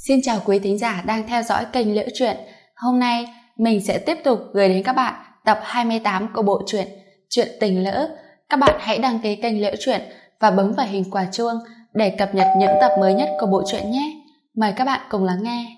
Xin chào quý thính giả đang theo dõi kênh Liễu Chuyện. Hôm nay mình sẽ tiếp tục gửi đến các bạn tập 28 của bộ truyện Chuyện Tình Lỡ. Các bạn hãy đăng ký kênh Liễu Chuyện và bấm vào hình quả chuông để cập nhật những tập mới nhất của bộ truyện nhé. Mời các bạn cùng lắng nghe.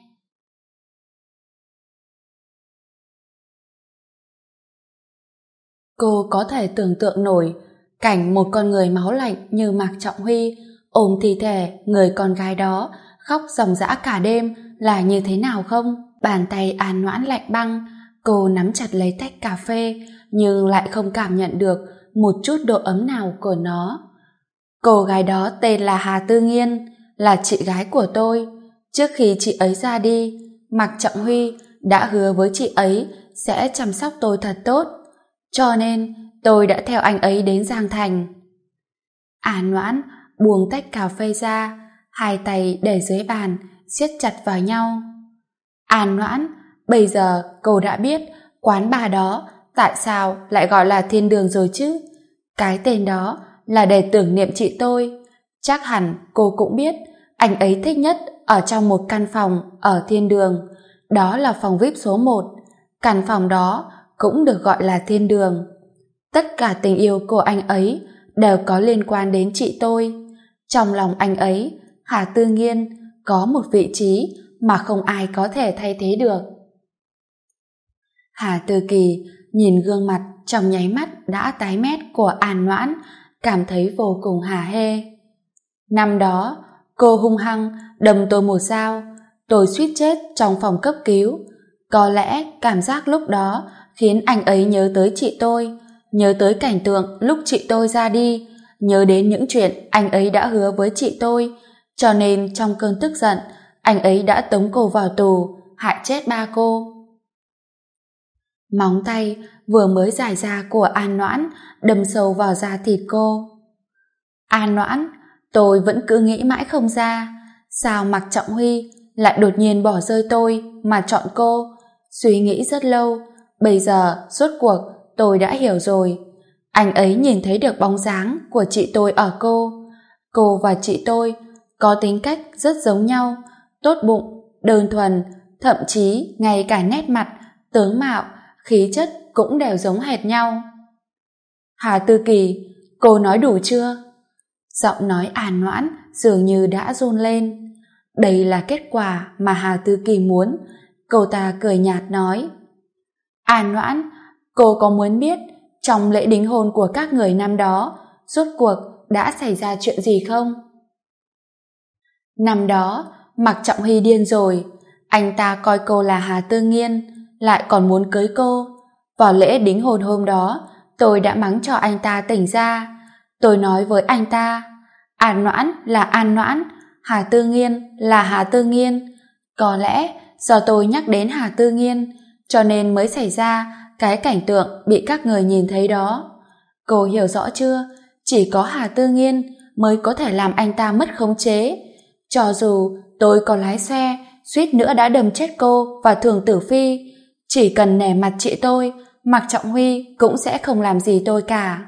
Cô có thể tưởng tượng nổi cảnh một con người máu lạnh như Mạc Trọng Huy ôm thi thể người con gái đó khóc ròng rã cả đêm là như thế nào không? Bàn tay An Noãn lạnh băng, cô nắm chặt lấy tách cà phê nhưng lại không cảm nhận được một chút độ ấm nào của nó. Cô gái đó tên là Hà Tư Nghiên, là chị gái của tôi. Trước khi chị ấy ra đi, Mạc Trọng Huy đã hứa với chị ấy sẽ chăm sóc tôi thật tốt, cho nên tôi đã theo anh ấy đến Giang Thành. An Noãn buông tách cà phê ra, hai tay để dưới bàn siết chặt vào nhau. An Noãn, bây giờ cô đã biết quán bar đó tại sao lại gọi là Thiên Đường rồi chứ? Cái tên đó là để tưởng niệm chị tôi. Chắc hẳn cô cũng biết anh ấy thích nhất ở trong một căn phòng ở Thiên Đường, đó là phòng VIP số 1. Căn phòng đó cũng được gọi là Thiên Đường. Tất cả tình yêu của anh ấy đều có liên quan đến chị tôi. Trong lòng anh ấy, Hà Tư Nghiên có một vị trí mà không ai có thể thay thế được. Hà Tư Kỳ nhìn gương mặt trong nháy mắt đã tái mét của An Noãn, cảm thấy vô cùng hả hê. Năm đó, cô hung hăng đâm tôi một dao, tôi suýt chết trong phòng cấp cứu. Có lẽ cảm giác lúc đó khiến anh ấy nhớ tới chị tôi, nhớ tới cảnh tượng lúc chị tôi ra đi, nhớ đến những chuyện anh ấy đã hứa với chị tôi, cho nên trong cơn tức giận, anh ấy đã tống cô vào tù, hại chết ba cô. Móng tay vừa mới dài ra của An Noãn đâm sâu vào da thịt cô. An Noãn, tôi vẫn cứ nghĩ mãi không ra, sao Mạc Trọng Huy lại đột nhiên bỏ rơi tôi mà chọn cô. Suy nghĩ rất lâu, bây giờ rốt cuộc tôi đã hiểu rồi. Anh ấy nhìn thấy được bóng dáng của chị tôi ở cô. Cô và chị tôi có tính cách rất giống nhau, tốt bụng, đơn thuần, thậm chí ngay cả nét mặt, tướng mạo, khí chất cũng đều giống hệt nhau. Hà Tư Kỳ, cô nói đủ chưa? Giọng nói An Noãn dường như đã run lên. Đây là kết quả mà Hà Tư Kỳ muốn. Cô ta cười nhạt nói: An Noãn, cô có muốn biết trong lễ đính hôn của các người năm đó rốt cuộc đã xảy ra chuyện gì không? Năm đó, Mạc Trọng Huy điên rồi. Anh ta coi cô là Hà Tư Nghiên, lại còn muốn cưới cô. Vào lễ đính hôn hôm đó, tôi đã mắng cho anh ta tỉnh ra. Tôi nói với anh ta, An Noãn là An Noãn, Hà Tư Nghiên là Hà Tư Nghiên. Có lẽ do tôi nhắc đến Hà Tư Nghiên, cho nên mới xảy ra cái cảnh tượng bị các người nhìn thấy đó. Cô hiểu rõ chưa? Chỉ có Hà Tư Nghiên mới có thể làm anh ta mất khống chế. Cho dù tôi có lái xe, suýt nữa đã đâm chết cô và Thường Tử Phi, chỉ cần nể mặt chị tôi, Mạc Trọng Huy cũng sẽ không làm gì tôi cả.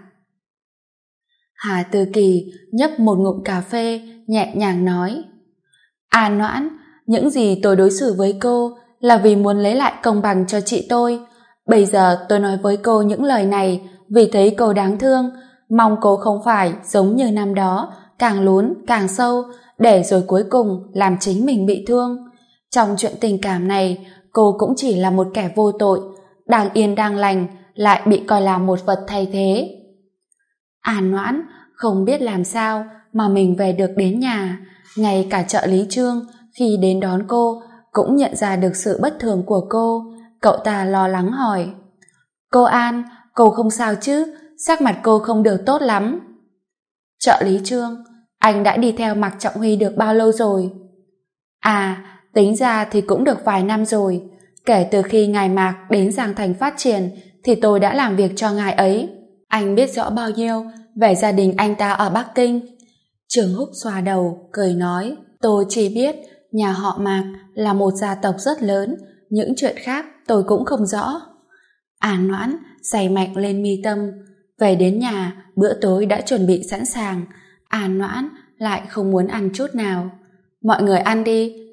Hà Tư Kỳ nhấp một ngụm cà phê, nhẹ nhàng nói: An Noãn, những gì tôi đối xử với cô là vì muốn lấy lại công bằng cho chị tôi. Bây giờ tôi nói với cô những lời này vì thấy cô đáng thương, mong cô không phải giống như năm đó, càng lún càng sâu, để rồi cuối cùng làm chính mình bị thương. Trong chuyện tình cảm này, cô cũng chỉ là một kẻ vô tội, đang yên đang lành, lại bị coi là một vật thay thế. An Noãn không biết làm sao mà mình về được đến nhà. Ngay cả trợ lý Trương khi đến đón cô cũng nhận ra được sự bất thường của cô. Cậu ta lo lắng hỏi: Cô An, cô không sao chứ? Sắc mặt cô không được tốt lắm. Trợ lý Trương, anh đã đi theo Mạc Trọng Huy được bao lâu rồi? À, tính ra thì cũng được vài năm rồi. Kể từ khi ngài Mạc đến Giang Thành phát triển thì tôi đã làm việc cho ngài ấy. Anh biết rõ bao nhiêu về gia đình anh ta ở Bắc Kinh. Trường Húc xoa đầu, cười nói: Tôi chỉ biết nhà họ Mạc là một gia tộc rất lớn, những chuyện khác tôi cũng không rõ. An Noãn say mạnh lên mi tâm. Về đến nhà, bữa tối đã chuẩn bị sẵn sàng. An Noãn lại không muốn ăn chút nào. Mọi người ăn đi,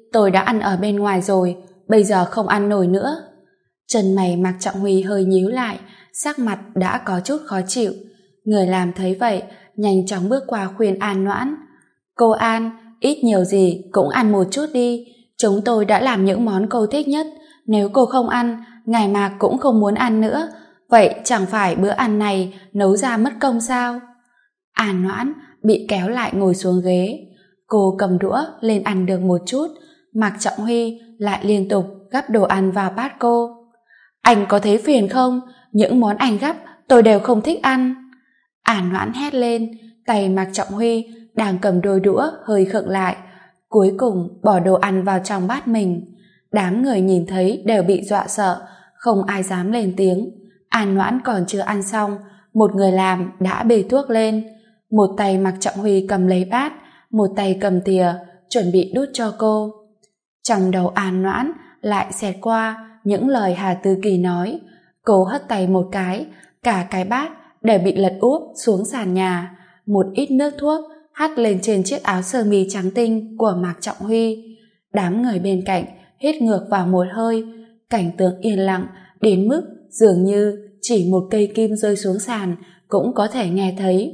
tôi đã ăn ở bên ngoài rồi, bây giờ không ăn nổi nữa. Chân mày Mạc Trọng Huy hơi nhíu lại, sắc mặt đã có chút khó chịu. Người làm thấy vậy, nhanh chóng bước qua khuyên An Noãn. Cô An, ít nhiều gì cũng ăn một chút đi, chúng tôi đã làm những món cô thích nhất, nếu cô không ăn, ngài Mạc cũng không muốn ăn nữa, vậy chẳng phải bữa ăn này nấu ra mất công sao? An Noãn bị kéo lại ngồi xuống ghế, cô cầm đũa lên ăn được một chút, Mạc Trọng Huy lại liên tục gắp đồ ăn vào bát cô. Anh có thấy phiền không? Những món anh gắp tôi đều không thích ăn. An Noãn hét lên, tay Mạc Trọng Huy đang cầm đôi đũa hơi khựng lại, cuối cùng bỏ đồ ăn vào trong bát mình. Đám người nhìn thấy đều bị dọa sợ, không ai dám lên tiếng. An Noãn còn chưa ăn xong, một người làm đã bê thuốc lên. Một tay Mạc Trọng Huy cầm lấy bát, một tay cầm thìa, chuẩn bị đút cho cô. Trong đầu An Noãn lại xẹt qua những lời Hà Tư Kỳ nói. Cô hất tay một cái, cả cái bát đều bị lật úp xuống sàn nhà. Một ít nước thuốc hắt lên trên chiếc áo sơ mi trắng tinh của Mạc Trọng Huy. Đám người bên cạnh hít ngược vào một hơi, cảnh tượng yên lặng đến mức dường như chỉ một cây kim rơi xuống sàn cũng có thể nghe thấy.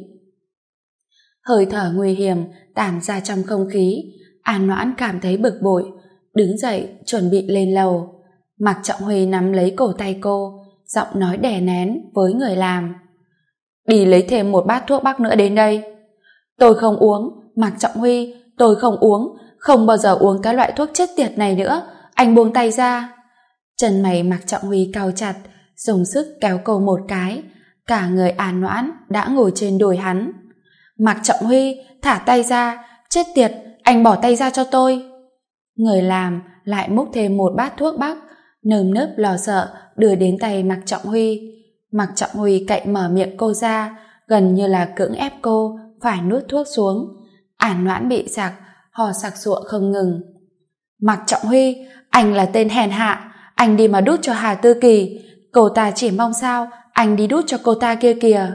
Hơi thở nguy hiểm tản ra trong không khí. An Noãn cảm thấy bực bội, đứng dậy chuẩn bị lên lầu. Mạc Trọng Huy nắm lấy cổ tay cô, giọng nói đè nén với người làm. Đi lấy thêm một bát thuốc bắc nữa đến đây. Tôi không uống, Mạc Trọng Huy, tôi không uống, không bao giờ uống cái loại thuốc chết tiệt này nữa, anh buông tay ra. Chân mày Mạc Trọng Huy cau chặt, dùng sức kéo cô một cái, cả người An Noãn đã ngồi trên đùi hắn. Mạc Trọng Huy, thả tay ra, chết tiệt, anh bỏ tay ra cho tôi. Người làm lại múc thêm một bát thuốc bắc, nơm nớp lo sợ đưa đến tay Mạc Trọng Huy. Mạc Trọng Huy cậy mở miệng cô ra, gần như là cưỡng ép cô phải nuốt thuốc xuống. An Noãn bị sặc, hò sặc sụa không ngừng. Mạc Trọng Huy, anh là tên hèn hạ, anh đi mà đút cho Hà Tư Kỳ, cô ta chỉ mong sao anh đi đút cho cô ta kia kìa.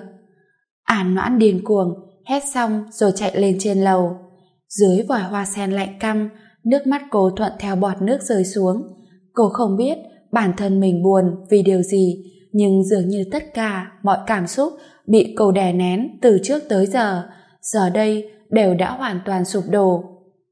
An Noãn điên cuồng hét xong rồi chạy lên trên lầu. Dưới vòi hoa sen lạnh căm, nước mắt cô thuận theo bọt nước rơi xuống. Cô không biết bản thân mình buồn vì điều gì, nhưng dường như tất cả mọi cảm xúc bị cô đè nén từ trước tới giờ, giờ đây đều đã hoàn toàn sụp đổ.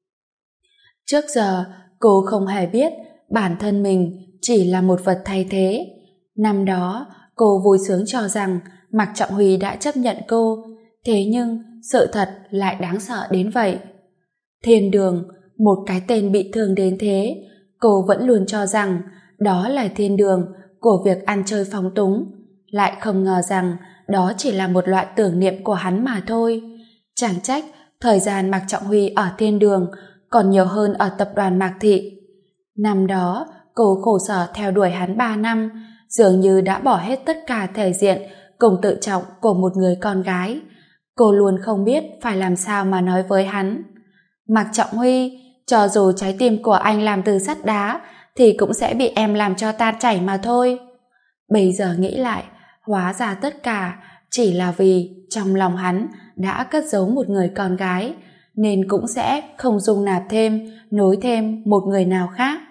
Trước giờ cô không hề biết bản thân mình chỉ là một vật thay thế. Năm đó cô vui sướng cho rằng Mạc Trọng Huy đã chấp nhận cô, thế nhưng sự thật lại đáng sợ đến vậy. Thiên đường, một cái tên bị thương đến thế, cô vẫn luôn cho rằng đó là thiên đường của việc ăn chơi phóng túng, lại không ngờ rằng đó chỉ là một loại tưởng niệm của hắn mà thôi. Chẳng trách thời gian Mạc Trọng Huy ở thiên đường còn nhiều hơn ở tập đoàn Mạc Thị. Năm đó cô khổ sở theo đuổi hắn 3 năm, dường như đã bỏ hết tất cả thể diện cùng tự trọng của một người con gái. Cô luôn không biết phải làm sao mà nói với hắn. Mạc Trọng Huy, cho dù trái tim của anh làm từ sắt đá thì cũng sẽ bị em làm cho tan chảy mà thôi. Bây giờ nghĩ lại, hóa ra tất cả chỉ là vì trong lòng hắn đã cất giấu một người con gái, nên cũng sẽ không dung nạp thêm, nối thêm một người nào khác.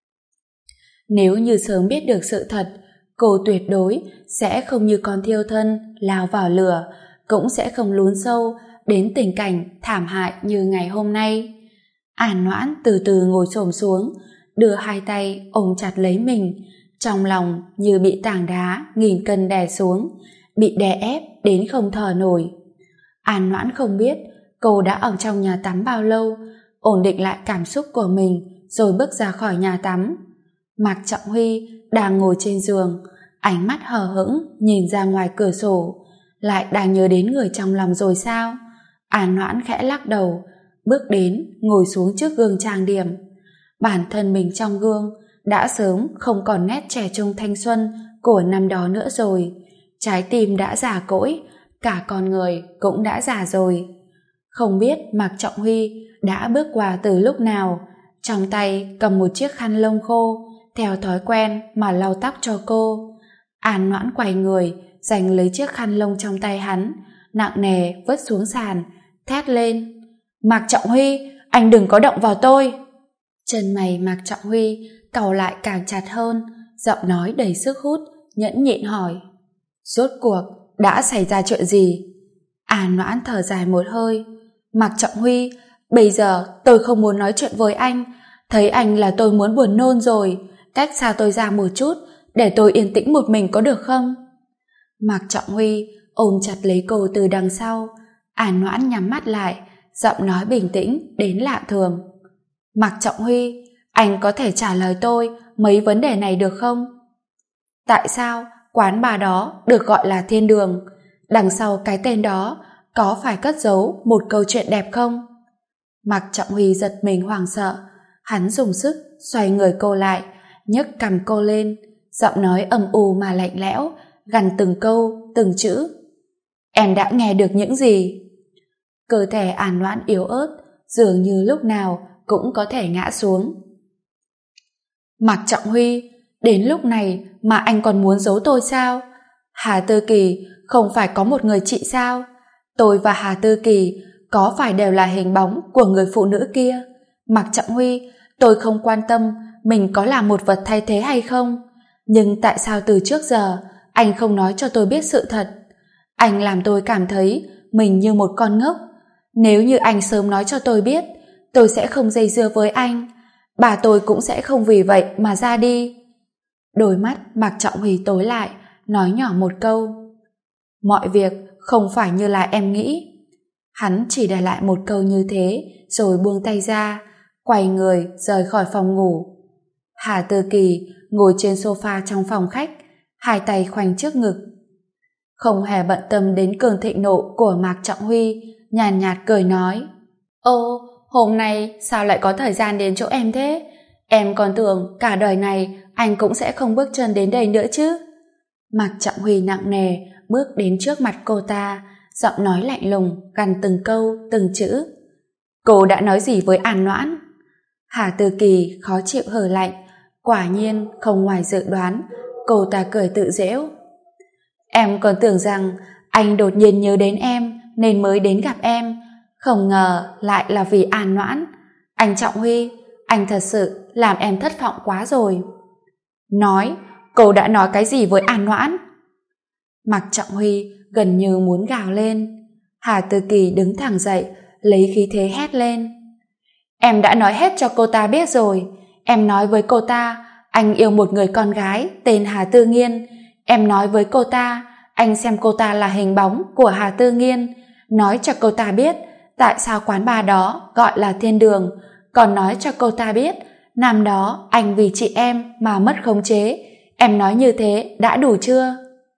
Nếu như sớm biết được sự thật, cô tuyệt đối sẽ không như con thiêu thân lao vào lửa, cũng sẽ không lún sâu đến tình cảnh thảm hại như ngày hôm nay. An Noãn từ từ ngồi xổm xuống, đưa hai tay ôm chặt lấy mình, trong lòng như bị tảng đá nghìn cân đè xuống, bị đè ép đến không thở nổi. An Noãn không biết cô đã ở trong nhà tắm bao lâu, ổn định lại cảm xúc của mình rồi bước ra khỏi nhà tắm. Mạc Trọng Huy đang ngồi trên giường, ánh mắt hờ hững nhìn ra ngoài cửa sổ, lại đang nhớ đến người trong lòng rồi sao? An Noãn khẽ lắc đầu, bước đến ngồi xuống trước gương trang điểm. Bản thân mình trong gương đã sớm không còn nét trẻ trung thanh xuân của năm đó nữa rồi. Trái tim đã già cỗi, cả con người cũng đã già rồi. Không biết Mạc Trọng Huy đã bước qua từ lúc nào, trong tay cầm một chiếc khăn lông khô, theo thói quen mà lau tóc cho cô. An Noãn quay người, giành lấy chiếc khăn lông trong tay hắn, nặng nề vứt xuống sàn, thét lên. Mạc Trọng Huy, anh đừng có động vào tôi. Chân mày Mạc Trọng Huy cau lại càng chặt hơn, giọng nói đầy sức hút, nhẫn nhịn hỏi: rốt cuộc đã xảy ra chuyện gì? An Noãn thở dài một hơi: Mạc Trọng Huy, bây giờ tôi không muốn nói chuyện với anh, thấy anh là tôi muốn buồn nôn rồi, cách xa tôi ra một chút, để tôi yên tĩnh một mình có được không? Mạc Trọng Huy ôm chặt lấy cô từ đằng sau. An Noãn nhắm mắt lại, giọng nói bình tĩnh đến lạ thường: Mạc Trọng Huy, anh có thể trả lời tôi mấy vấn đề này được không? Tại sao quán bar đó được gọi là Thiên Đường? Đằng sau cái tên đó có phải cất giấu một câu chuyện đẹp không? Mạc Trọng Huy giật mình hoảng sợ, hắn dùng sức xoay người cô lại, nhấc cằm cô lên, giọng nói âm u mà lạnh lẽo, gằn từng câu, từng chữ. Em đã nghe được những gì? Cơ thể An Noãn yếu ớt, dường như lúc nào cũng có thể ngã xuống. Mạc Trọng Huy, đến lúc này mà anh còn muốn giấu tôi sao? Hà Tư Kỳ không phải có một người chị sao? Tôi và Hà Tư Kỳ có phải đều là hình bóng của người phụ nữ kia? Mạc Trọng Huy, tôi không quan tâm mình có là một vật thay thế hay không, nhưng tại sao từ trước giờ anh không nói cho tôi biết sự thật? Anh làm tôi cảm thấy mình như một con ngốc. Nếu như anh sớm nói cho tôi biết, tôi sẽ không dây dưa với anh, bà tôi cũng sẽ không vì vậy mà ra đi. Đôi mắt Mạc Trọng Huy tối lại, nói nhỏ một câu: mọi việc không phải như là em nghĩ. Hắn chỉ để lại một câu như thế rồi buông tay ra, quay người rời khỏi phòng ngủ. Hà Tư Kỳ ngồi trên sofa trong phòng khách, hai tay khoanh trước ngực, không hề bận tâm đến cơn thịnh nộ của Mạc Trọng Huy, nhàn nhạt cười nói: ô, hôm nay sao lại có thời gian đến chỗ em thế? Em còn tưởng cả đời này anh cũng sẽ không bước chân đến đây nữa chứ. Mạc Trọng Huy nặng nề bước đến trước mặt cô ta, giọng nói lạnh lùng, gằn từng câu, từng chữ. Cô đã nói gì với An Noãn? Hà Tư Kỳ khó chịu hừ lạnh, quả nhiên không ngoài dự đoán, cô ta cười tự giễu. Em còn tưởng rằng anh đột nhiên nhớ đến em nên mới đến gặp em, không ngờ lại là vì An Noãn. Anh Trọng Huy, anh thật sự làm em thất vọng quá rồi. Nói, cô đã nói cái gì với An Noãn? Mạc Trọng Huy gần như muốn gào lên. Hà Tư Kỳ đứng thẳng dậy, lấy khí thế hét lên. Em đã nói hết cho cô ta biết rồi. Em nói với cô ta anh yêu một người con gái tên Hà Tư Nghiên. Em nói với cô ta anh xem cô ta là hình bóng của Hà Tư Nghiên, nói cho cô ta biết tại sao quán bar đó gọi là Thiên Đường, còn nói cho cô ta biết năm đó anh vì chị em mà mất khống chế. Em nói như thế đã đủ chưa?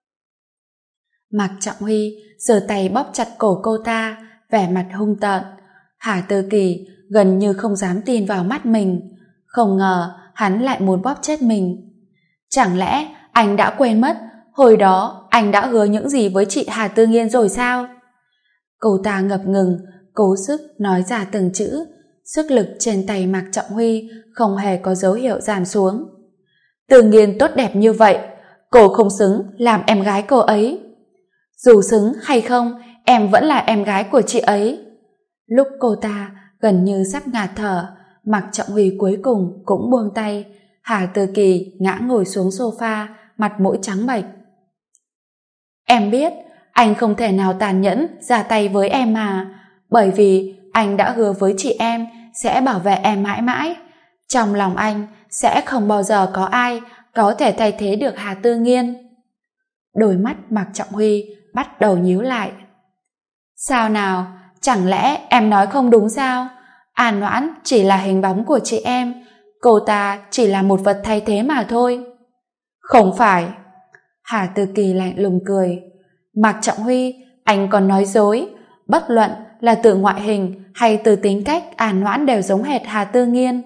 Mạc Trọng Huy giơ tay bóp chặt cổ cô ta, vẻ mặt hung tợn. Hà Tư Kỳ gần như không dám tin vào mắt mình, không ngờ hắn lại muốn bóp chết mình. Chẳng lẽ anh đã quên mất hồi đó anh đã hứa những gì với chị Hà Tư Nghiên rồi sao? Cô ta ngập ngừng, cố sức nói ra từng chữ. Sức lực trên tay Mạc Trọng Huy không hề có dấu hiệu giảm xuống. Tư Nghiên tốt đẹp như vậy, cô không xứng làm em gái cô ấy. Dù xứng hay không, em vẫn là em gái của chị ấy. Lúc cô ta gần như sắp ngạt thở, Mạc Trọng Huy cuối cùng cũng buông tay. Hà Tư Kỳ ngã ngồi xuống sofa, mặt mũi trắng bệch. Em biết anh không thể nào tàn nhẫn ra tay với em mà, bởi vì anh đã hứa với chị em sẽ bảo vệ em mãi mãi. Trong lòng anh sẽ không bao giờ có ai có thể thay thế được Hà Tư Nghiên. Đôi mắt Mạc Trọng Huy bắt đầu nhíu lại. Sao nào, chẳng lẽ em nói không đúng sao? An Noãn chỉ là hình bóng của chị em, cô ta chỉ là một vật thay thế mà thôi. Không phải. Hà Tư Kỳ lạnh lùng cười. Mạc Trọng Huy, anh còn nói dối. Bất luận là từ ngoại hình hay từ tính cách, An Noãn đều giống hệt Hà Tư Nghiên.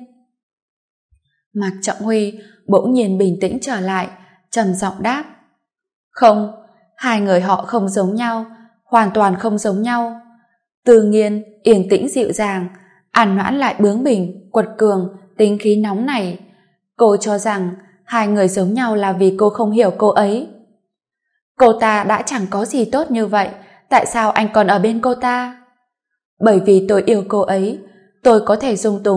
Mạc Trọng Huy bỗng nhiên bình tĩnh trở lại, trầm giọng đáp. Không, hai người họ không giống nhau, hoàn toàn không giống nhau. Tư Nghiên yên tĩnh dịu dàng, An Noãn lại bướng bỉnh, quật cường, tính khí nóng này. Cô cho rằng hai người giống nhau là vì cô không hiểu cô ấy. Cô ta đã chẳng có gì tốt như vậy, tại sao anh còn ở bên cô ta? Bởi vì tôi yêu cô ấy, tôi có thể dung túng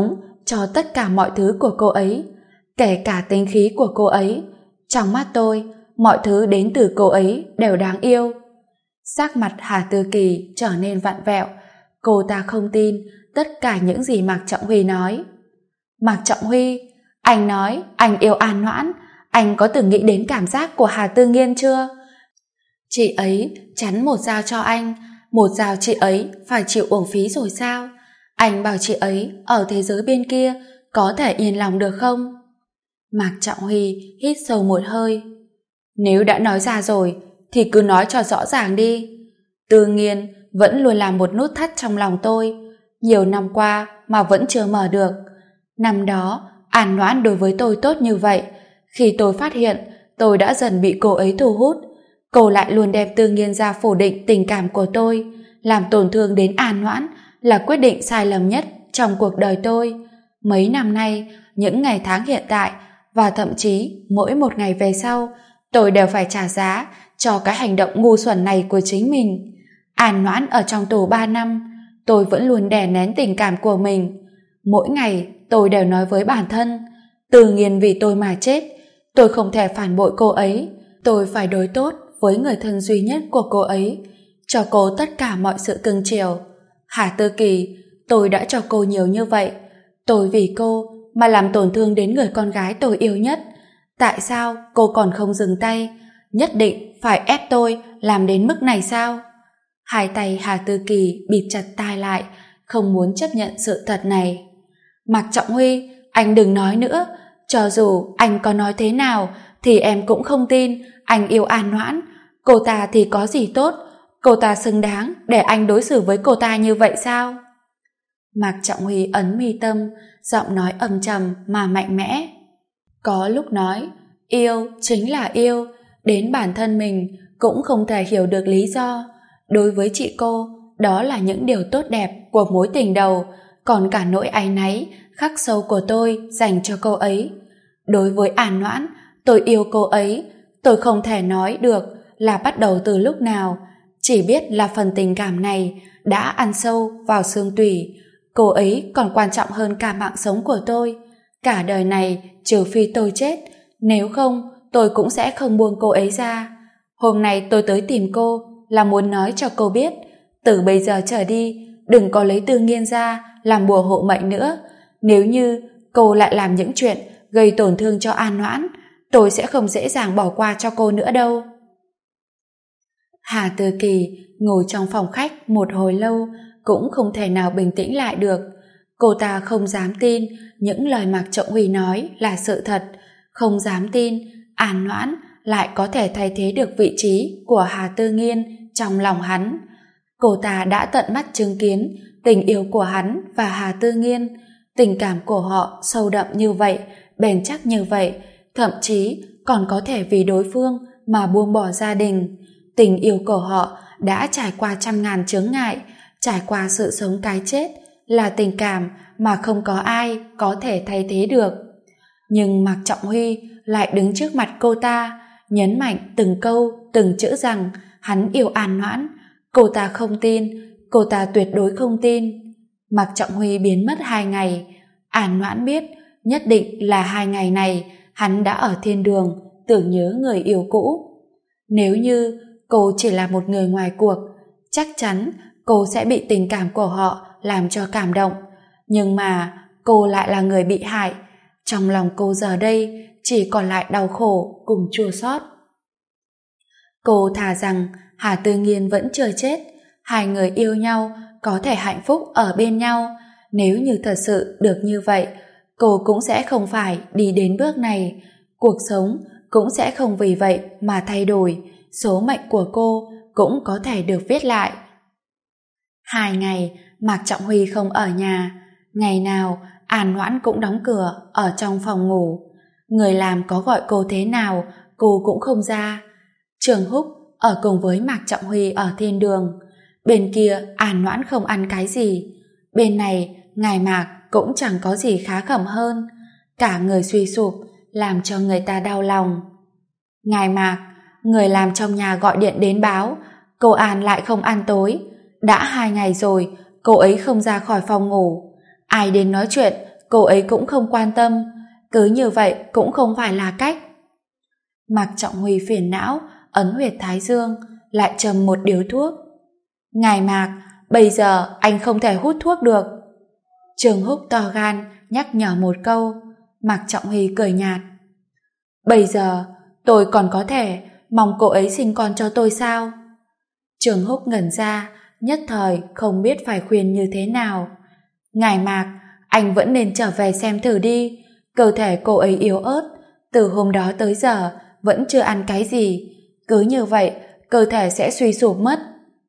cho tất cả mọi thứ của cô ấy, kể cả tính khí của cô ấy. Trong mắt tôi, mọi thứ đến từ cô ấy đều đáng yêu. Sắc mặt Hà Tư Kỳ trở nên vặn vẹo. Cô ta không tin tất cả những gì Mạc Trọng Huy nói. Mạc Trọng Huy, anh nói anh yêu An Noãn, anh có từng nghĩ đến cảm giác của Hà Tư Nghiên chưa? Chị ấy chắn một dao cho anh, một dao chị ấy phải chịu uổng phí rồi sao? Anh bảo chị ấy ở thế giới bên kia có thể yên lòng được không? Mạc Trọng Huy hít sâu một hơi. Nếu đã nói ra rồi thì cứ nói cho rõ ràng đi. Tư Nghiên vẫn luôn là một nút thắt trong lòng tôi, nhiều năm qua mà vẫn chưa mở được. Năm đó An Noãn đối với tôi tốt như vậy, khi tôi phát hiện tôi đã dần bị cô ấy thu hút, cô lại luôn đem Tư Nghiên ra phủ định tình cảm của tôi, làm tổn thương đến An Noãn là quyết định sai lầm nhất trong cuộc đời tôi. Mấy năm nay, những ngày tháng hiện tại và thậm chí mỗi một ngày về sau, tôi đều phải trả giá cho cái hành động ngu xuẩn này của chính mình. An Noãn ở trong tù 3 năm, tôi vẫn luôn đè nén tình cảm của mình. Mỗi ngày tôi đều nói với bản thân, Tư Nghiên vì tôi mà chết, tôi không thể phản bội cô ấy, tôi phải đối tốt với người thân duy nhất của cô ấy, cho cô tất cả mọi sự cưng chiều. Hà Tư Kỳ, tôi đã cho cô nhiều như vậy, tôi vì cô mà làm tổn thương đến người con gái tôi yêu nhất. Tại sao cô còn không dừng tay? Nhất định phải ép tôi làm đến mức này sao? Hai tay Hà Tư Kỳ bịt chặt tai lại, không muốn chấp nhận sự thật này. Mạc Trọng Huy, anh đừng nói nữa. Cho dù anh có nói thế nào thì em cũng không tin anh yêu An Noãn. Cô ta thì có gì tốt? Cô ta xứng đáng để anh đối xử với cô ta như vậy sao? Mạc Trọng Huy ấn mi tâm, giọng nói âm trầm mà mạnh mẽ. Có lúc nói, yêu chính là yêu, đến bản thân mình cũng không thể hiểu được lý do. Đối với chị cô, đó là những điều tốt đẹp của mối tình đầu, còn cả nỗi áy náy khắc sâu của tôi dành cho cô ấy. Đối với An Noãn, tôi yêu cô ấy, tôi không thể nói được là bắt đầu từ lúc nào, chỉ biết là phần tình cảm này đã ăn sâu vào xương tủy. Cô ấy còn quan trọng hơn cả mạng sống của tôi. Cả đời này trừ phi tôi chết, nếu không tôi cũng sẽ không buông cô ấy ra. Hôm nay tôi tới tìm cô là muốn nói cho cô biết, từ bây giờ trở đi đừng có lấy Tư Nghiên ra làm bùa hộ mệnh nữa. Nếu như cô lại làm những chuyện gây tổn thương cho An Noãn, tôi sẽ không dễ dàng bỏ qua cho cô nữa đâu. Hà Tư Kỳ ngồi trong phòng khách một hồi lâu cũng không thể nào bình tĩnh lại được. Cô ta không dám tin những lời Mạc Trọng Huy nói là sự thật, không dám tin An Noãn lại có thể thay thế được vị trí của Hà Tư Nghiên trong lòng hắn. Cô ta đã tận mắt chứng kiến tình yêu của hắn và Hà Tư Nghiên, tình cảm của họ sâu đậm như vậy, bền chắc như vậy, thậm chí còn có thể vì đối phương mà buông bỏ gia đình. Tình yêu của họ đã trải qua trăm ngàn chướng ngại, trải qua sự sống cái chết, là tình cảm mà không có ai có thể thay thế được. Nhưng Mạc Trọng Huy lại đứng trước mặt cô ta, nhấn mạnh từng câu, từng chữ rằng hắn yêu An Noãn. Cô ta không tin, cô ta tuyệt đối không tin. Mạc Trọng Huy biến mất 2 ngày. An Noãn biết, nhất định là 2 ngày này hắn đã ở thiên đường, tưởng nhớ người yêu cũ. Nếu như cô chỉ là một người ngoài cuộc, chắc chắn cô sẽ bị tình cảm của họ làm cho cảm động. Nhưng mà cô lại là người bị hại. Trong lòng cô giờ đây chỉ còn lại đau khổ cùng chua xót. Cô thà rằng Hà Tư Nghiên vẫn chưa chết, hai người yêu nhau có thể hạnh phúc ở bên nhau. Nếu như thật sự được như vậy, cô cũng sẽ không phải đi đến bước này. Cuộc sống cũng sẽ không vì vậy mà thay đổi. Số mệnh của cô cũng có thể được viết lại. 2 ngày Mạc Trọng Huy không ở nhà. Ngày nào An Noãn cũng đóng cửa ở trong phòng ngủ. Người làm có gọi cô thế nào cô cũng không ra. Trường Húc ở cùng với Mạc Trọng Huy ở thiên đường. Bên kia An Noãn không ăn cái gì. Bên này ngài Mạc cũng chẳng có gì khá khẩm hơn. Cả người suy sụp làm cho người ta đau lòng. Ngài Mạc, người làm trong nhà gọi điện đến báo cô An lại không ăn tối. Đã 2 ngày rồi cô ấy không ra khỏi phòng ngủ. Ai đến nói chuyện cô ấy cũng không quan tâm, cứ như vậy cũng không phải là cách. Mạc Trọng Huy phiền não, ấn huyệt thái dương, lại châm một điếu thuốc. Ngài Mạc, bây giờ anh không thể hút thuốc được. Trường Húc to gan nhắc nhở một câu. Mạc Trọng Huy cười nhạt. Bây giờ tôi còn có thể mong cô ấy sinh con cho tôi sao? Trường Húc ngẩn ra, nhất thời không biết phải khuyên như thế nào. Ngài Mạc, anh vẫn nên trở về xem thử đi. Cơ thể cô ấy yếu ớt, từ hôm đó tới giờ vẫn chưa ăn cái gì. Cứ như vậy, cơ thể sẽ suy sụp mất.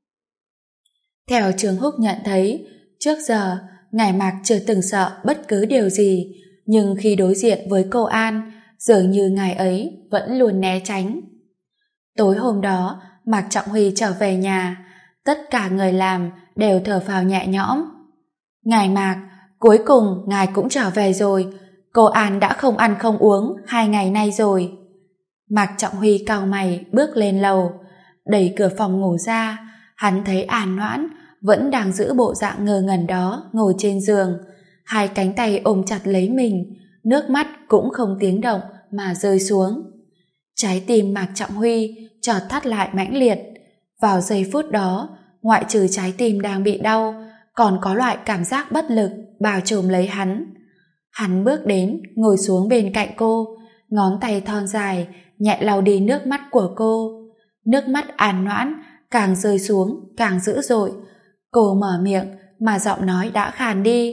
Theo Trường Húc nhận thấy, trước giờ Ngài Mạc chưa từng sợ bất cứ điều gì, nhưng khi đối diện với cô An, dường như ngài ấy vẫn luôn né tránh. Tối hôm đó, Mạc Trọng Huy trở về nhà, tất cả người làm đều thở phào nhẹ nhõm. Ngài Mạc, cuối cùng ngài cũng trở về rồi, cô An đã không ăn không uống 2 ngày nay rồi. Mạc Trọng Huy cau mày bước lên lầu, đẩy cửa phòng ngủ ra, hắn thấy An Noãn vẫn đang giữ bộ dạng ngơ ngẩn đó ngồi trên giường, 2 cánh tay ôm chặt lấy mình, nước mắt cũng không tiếng động mà rơi xuống. Trái tim Mạc Trọng Huy chợt thắt lại mãnh liệt. Vào giây phút đó, ngoại trừ trái tim đang bị đau, còn có loại cảm giác bất lực bao trùm lấy hắn. Hắn bước đến, ngồi xuống bên cạnh cô, ngón tay thon dài nhẹ lau đi nước mắt của cô. Nước mắt An Noãn càng rơi xuống càng dữ dội. Cô mở miệng mà giọng nói đã khàn đi.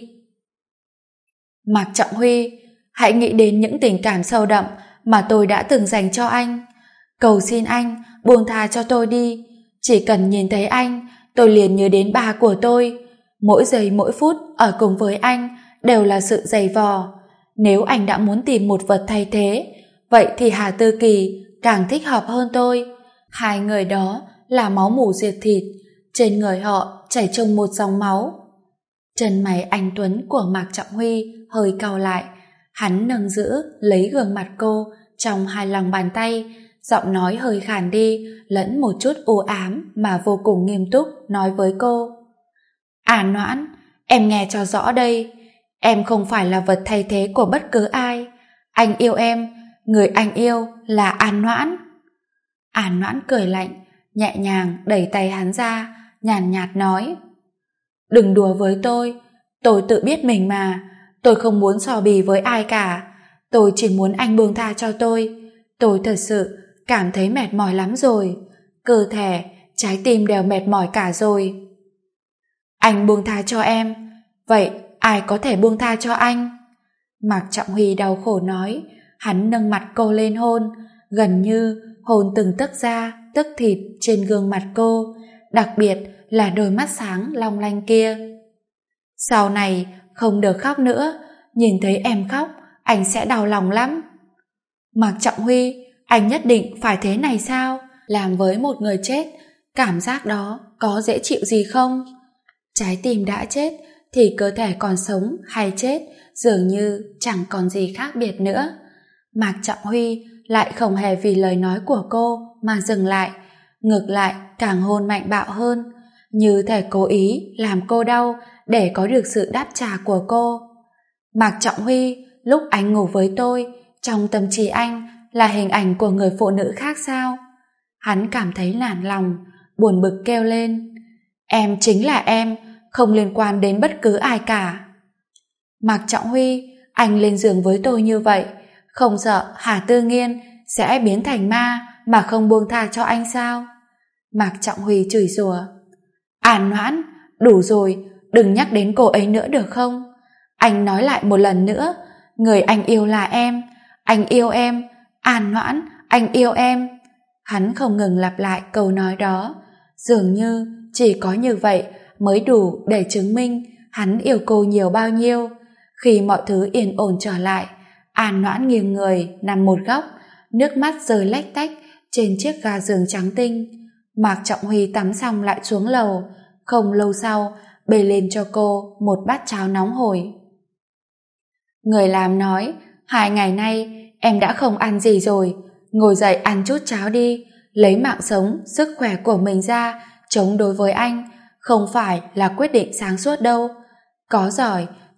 Mạc Trọng Huy, hãy nghĩ đến những tình cảm sâu đậm mà tôi đã từng dành cho anh. Cầu xin anh buông tha cho tôi đi. Chỉ cần nhìn thấy anh, tôi liền nhớ đến ba của tôi. Mỗi giây mỗi phút ở cùng với anh đều là sự dày vò. Nếu anh đã muốn tìm một vật thay thế, vậy thì Hà Tư Kỳ càng thích hợp hơn tôi. 2 người đó là máu mủ diệt thịt, trên người họ chảy trông một dòng máu. Chân mày anh tuấn của Mạc Trọng Huy hơi cau lại, hắn nâng giữ lấy gương mặt cô trong 2 lòng bàn tay, giọng nói hơi khàn đi, lẫn một chút u ám mà vô cùng nghiêm túc nói với cô. An Noãn, em nghe cho rõ đây, em không phải là vật thay thế của bất cứ ai. Anh yêu em, người anh yêu là An Noãn. An Noãn cười lạnh, nhẹ nhàng đẩy tay hắn ra, nhàn nhạt nói. Đừng đùa với tôi tự biết mình mà, tôi không muốn so bì với ai cả, tôi chỉ muốn anh buông tha cho tôi thật sự cảm thấy mệt mỏi lắm rồi, cơ thể, trái tim đều mệt mỏi cả rồi. Anh buông tha cho em, vậy ai có thể buông tha cho anh? Mạc Trọng Huy đau khổ nói, hắn nâng mặt cô lên hôn, gần như hôn từng tấc da, tấc thịt trên gương mặt cô, đặc biệt là đôi mắt sáng long lanh kia. Sau này không được khóc nữa, nhìn thấy em khóc anh sẽ đau lòng lắm. Mạc Trọng Huy, anh nhất định phải thế này sao? Làm với một người chết, cảm giác đó có dễ chịu gì không? Trái tim đã chết thì cơ thể còn sống hay chết dường như chẳng còn gì khác biệt nữa. Mạc Trọng Huy lại không hề vì lời nói của cô mà dừng lại, ngược lại càng hôn mạnh bạo hơn, như thể cố ý làm cô đau để có được sự đáp trả của cô. Mạc Trọng Huy, lúc anh ngủ với tôi, trong tâm trí anh là hình ảnh của người phụ nữ khác sao? Hắn cảm thấy nản lòng, buồn bực kêu lên. Em chính là em, không liên quan đến bất cứ ai cả. Mạc Trọng Huy, anh lên giường với tôi như vậy, không sợ Hà Tư Nghiên sẽ biến thành ma mà không buông tha cho anh sao? Mạc Trọng Huy chửi rủa. An Noãn, đủ rồi, đừng nhắc đến cô ấy nữa được không? Anh nói lại một lần nữa, người anh yêu là em, anh yêu em, An Noãn, anh yêu em. Hắn không ngừng lặp lại câu nói đó, dường như chỉ có như vậy mới đủ để chứng minh hắn yêu cô nhiều bao nhiêu. Khi mọi thứ yên ổn trở lại, An Noãn nghiêng người nằm một góc, nước mắt rơi lách tách trên chiếc ga giường trắng tinh. Mạc Trọng Huy tắm xong lại xuống lầu, không lâu sau bê lên cho cô một bát cháo nóng hổi. Người làm nói, 2 ngày nay em đã không ăn gì rồi, ngồi dậy ăn chút cháo đi, lấy mạng sống, sức khỏe của mình ra chống đối với anh, không phải là quyết định sáng suốt đâu. Có giỏi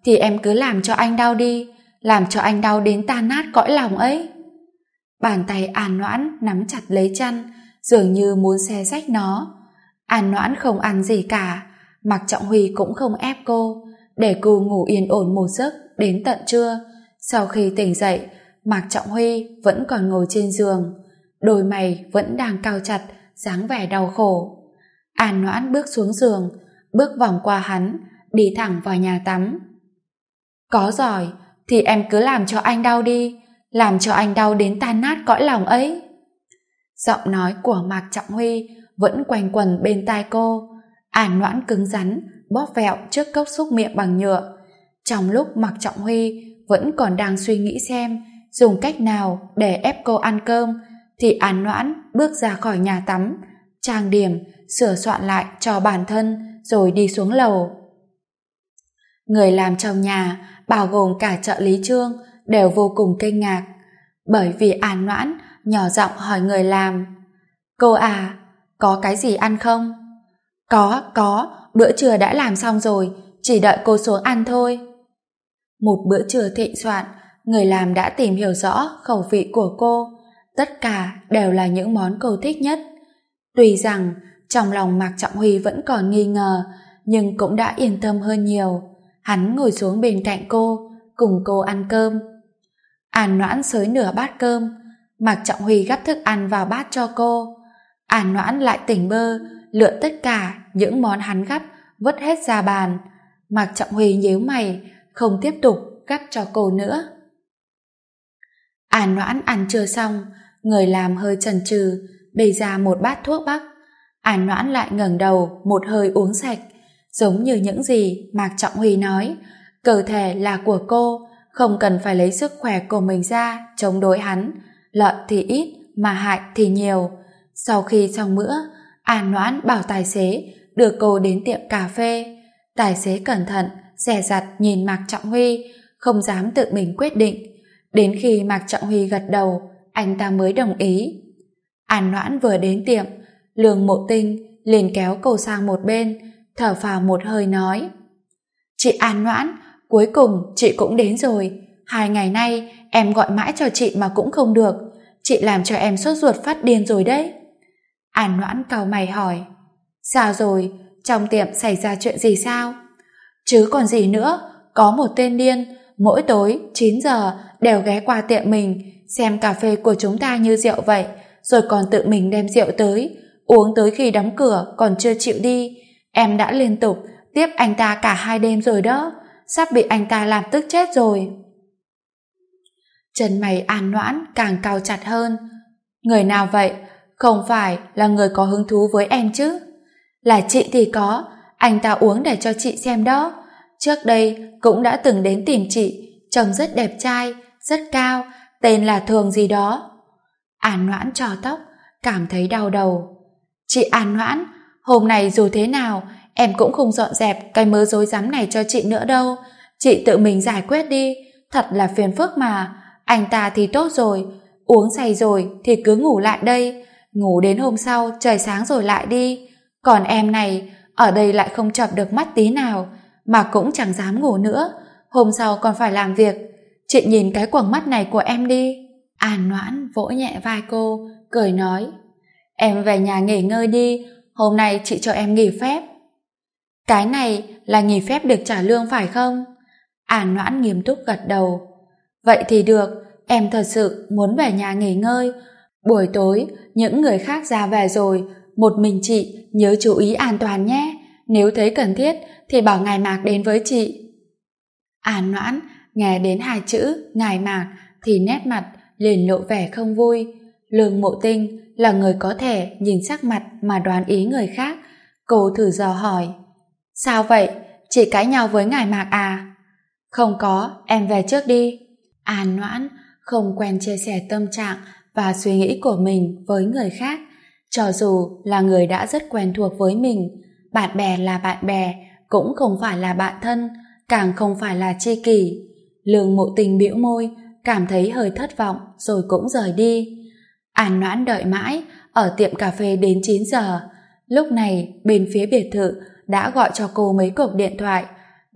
thì em cứ làm cho anh đau đi, làm cho anh đau đến tan nát cõi lòng ấy. Bàn tay An Noãn nắm chặt lấy chăn, dường như muốn xé rách nó. An Noãn không ăn gì cả, Mạc Trọng Huy cũng không ép cô, để cô ngủ yên ổn một giấc đến tận trưa. Sau khi tỉnh dậy, Mạc Trọng Huy vẫn còn ngồi trên giường, đôi mày vẫn đang cau chặt, dáng vẻ đau khổ. An Noãn bước xuống giường, bước vòng qua hắn, đi thẳng vào nhà tắm. Có giỏi thì em cứ làm cho anh đau đi, làm cho anh đau đến tan nát cõi lòng ấy. Giọng nói của Mạc Trọng Huy vẫn quanh quẩn bên tai cô. An Noãn cứng rắn bóp vẹo trước cốc súc miệng bằng nhựa. Trong lúc Mạc Trọng Huy vẫn còn đang suy nghĩ xem dùng cách nào để ép cô ăn cơm, thì An Noãn bước ra khỏi nhà tắm, trang điểm, sửa soạn lại cho bản thân rồi đi xuống lầu. Người làm trong nhà, bao gồm cả trợ lý Trương, đều vô cùng kinh ngạc, bởi vì An Noãn nhỏ giọng hỏi người làm: Cô à, có cái gì ăn không? Có, bữa trưa đã làm xong rồi, chỉ đợi cô xuống ăn thôi. Một bữa trưa thịnh soạn, người làm đã tìm hiểu rõ khẩu vị của cô, tất cả đều là những món cô thích nhất. Tuy rằng trong lòng Mạc Trọng Huy vẫn còn nghi ngờ, nhưng cũng đã yên tâm hơn nhiều. Hắn ngồi xuống bên cạnh cô, cùng cô ăn cơm. An Noãn xới nửa bát cơm, Mạc Trọng Huy gắp thức ăn vào bát cho cô. An Noãn lại tỉnh bơ, lượn tất cả những món hắn gắp, vứt hết ra bàn. Mạc Trọng Huy nhíu mày, không tiếp tục gắp cho cô nữa. An Noãn ăn chưa xong, người làm hơi chần chừ bê ra một bát thuốc bắc. An Noãn lại ngẩng đầu một hơi uống sạch, giống như những gì Mạc Trọng Huy nói, cơ thể là của cô, không cần phải lấy sức khỏe của mình ra chống đối hắn, lợi thì ít mà hại thì nhiều. Sau khi xong bữa, An Noãn bảo tài xế đưa cô đến tiệm cà phê. Tài xế cẩn thận, dè dặt nhìn Mạc Trọng Huy, không dám tự mình quyết định. Đến khi Mạc Trọng Huy gật đầu, anh ta mới đồng ý. An Noãn vừa đến tiệm, Lương Mộ Tinh liền kéo cô sang một bên, thở phào một hơi nói: Chị An Noãn, cuối cùng chị cũng đến rồi. 2 ngày nay em gọi mãi cho chị mà cũng không được, chị làm cho em sốt ruột phát điên rồi đấy. An Noãn cau mày hỏi: Sao rồi, trong tiệm xảy ra chuyện gì sao? Chứ còn gì nữa, có một tên điên mỗi tối 9 giờ đều ghé qua tiệm mình, xem cà phê của chúng ta như rượu vậy, rồi còn tự mình đem rượu tới, uống tới khi đóng cửa còn chưa chịu đi. Em đã liên tục tiếp anh ta cả 2 đêm rồi đó, sắp bị anh ta làm tức chết rồi. Chân mày An Noãn càng cau chặt hơn. Người nào vậy? Không phải là người có hứng thú với em chứ? Là chị thì có, anh ta uống để cho chị xem đó. Trước đây cũng đã từng đến tìm chị, trông rất đẹp trai, rất cao, tên là Thường gì đó. An Noãn trò tóc, cảm thấy đau đầu. Chị An Noãn, hôm nay dù thế nào em cũng không dọn dẹp cái mớ rối rắm này cho chị nữa đâu. Chị tự mình giải quyết đi, thật là phiền phức mà. Anh ta thì tốt rồi, uống say rồi thì cứ ngủ lại đây, ngủ đến hôm sau trời sáng rồi lại đi. Còn em này, ở đây lại không chợp được mắt tí nào, mà cũng chẳng dám ngủ nữa, hôm sau còn phải làm việc. Chị nhìn cái quầng mắt này của em đi. An Noãn vỗ nhẹ vai cô, cười nói: Em về nhà nghỉ ngơi đi, hôm nay chị cho em nghỉ phép. Cái này là nghỉ phép được trả lương phải không? An Noãn nghiêm túc gật đầu. Vậy thì được, em thật sự muốn về nhà nghỉ ngơi. Buổi tối những người khác ra về rồi, một mình chị nhớ chú ý an toàn nhé. Nếu thấy cần thiết thì bảo Ngài Mạc đến với chị. An Noãn nghe đến 2 chữ Ngài Mạc thì nét mặt liền lộ vẻ không vui. Lương Mộ Tinh là người có thể nhìn sắc mặt mà đoán ý người khác. Cô thử dò hỏi: Sao vậy? Chị cãi nhau với Ngài Mạc à? Không có, em về trước đi. An Noãn không quen chia sẻ tâm trạng và suy nghĩ của mình với người khác, cho dù là người đã rất quen thuộc với mình. Bạn bè là bạn bè, cũng không phải là bạn thân, càng không phải là tri kỷ. Lương Mộ Tình bĩu môi, cảm thấy hơi thất vọng rồi cũng rời đi. An Noãn đợi mãi ở tiệm cà phê đến 9 giờ. Lúc này bên phía biệt thự đã gọi cho cô mấy cuộc điện thoại,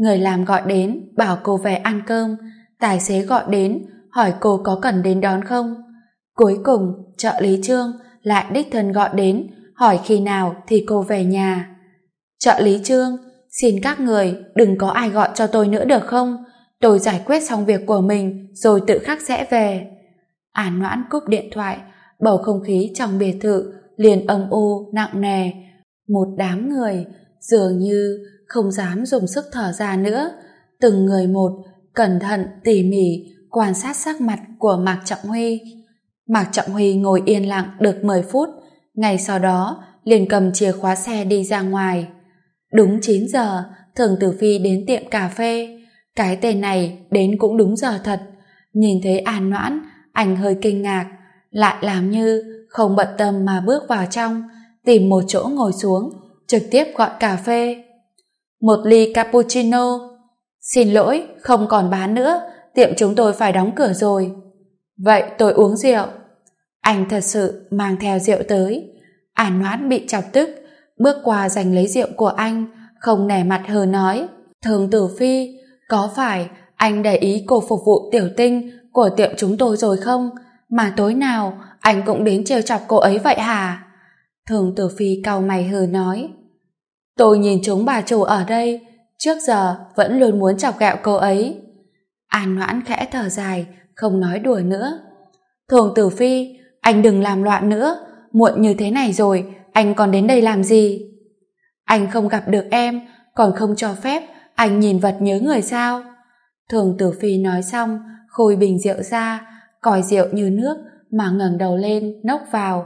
Người làm gọi đến bảo cô về ăn cơm, tài xế gọi đến hỏi cô có cần đến đón không. Cuối cùng trợ lý Trương lại đích thân gọi đến hỏi khi nào thì cô về nhà. Trợ lý Trương, xin các người đừng có ai gọi cho tôi nữa được không? Tôi giải quyết xong việc của mình rồi tự khắc sẽ về. An Noãn cúp điện thoại, bầu không khí trong biệt thự liền âm u nặng nề. Một đám người dường như không dám dùng sức thở ra nữa, từng người một cẩn thận tỉ mỉ quan sát sắc mặt của Mạc Trọng Huy. Mạc Trọng Huy ngồi yên lặng được 10 phút, ngay sau đó liền cầm chìa khóa xe đi ra ngoài. Đúng 9 giờ, Thường Tử Phi đến tiệm cà phê. Cái tên này đến cũng đúng giờ thật. Nhìn thấy An Noãn, anh hơi kinh ngạc, lại làm như không bận tâm mà bước vào trong, tìm một chỗ ngồi xuống, trực tiếp gọi cà phê. Một ly cappuccino. Xin lỗi, không còn bán nữa, tiệm chúng tôi phải đóng cửa rồi. Vậy tôi uống rượu. Anh thật sự mang theo rượu tới. An Noãn bị chọc tức, bước qua giành lấy rượu của anh, không nể mặt hờ nói: Thường Tử Phi, có phải anh để ý cô phục vụ tiểu tinh của tiệm chúng tôi rồi không? Mà tối nào anh cũng đến trêu chọc cô ấy vậy hả? Thường Tử Phi cau mày hừ nói: Tôi nhìn chúng bà chủ ở đây, trước giờ vẫn luôn muốn chọc ghẹo cô ấy. An Noãn khẽ thở dài, không nói đùa nữa. Thường Tử Phi, anh đừng làm loạn nữa, muộn như thế này rồi, anh còn đến đây làm gì? Anh không gặp được em, còn không cho phép anh nhìn vật nhớ người sao? Thường Tử Phi nói xong, khui bình rượu ra, còi rượu như nước mà ngẩng đầu lên nốc vào.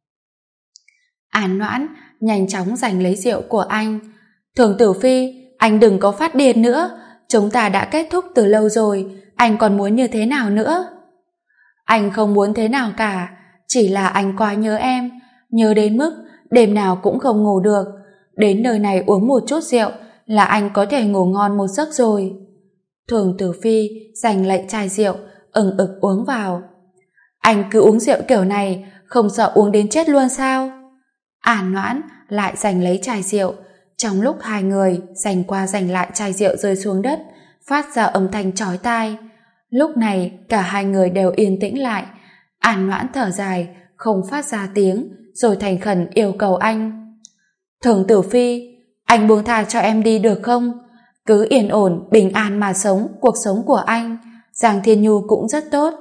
An Noãn nhanh chóng giành lấy rượu của anh. Thường Tử Phi, anh đừng có phát điên nữa, chúng ta đã kết thúc từ lâu rồi, anh còn muốn như thế nào nữa? Anh không muốn thế nào cả, chỉ là anh quá nhớ em, nhớ đến mức đêm nào cũng không ngủ được. Đến nơi này uống một chút rượu là anh có thể ngủ ngon một giấc rồi. Thường Tử Phi giành lấy chai rượu, ừng ực uống vào. Anh cứ uống rượu kiểu này, không sợ uống đến chết luôn sao? An Noãn lại giành lấy chai rượu. Trong lúc hai người giành qua giành lại chai rượu rơi xuống đất, phát ra âm thanh chói tai. Lúc này cả hai người đều yên tĩnh lại. An Noãn thở dài, không phát ra tiếng, rồi thành khẩn yêu cầu anh: Thường Tử Phi, anh buông tha cho em đi được không? Cứ yên ổn, bình an mà sống cuộc sống của anh. Giang Thiên Nhu cũng rất tốt.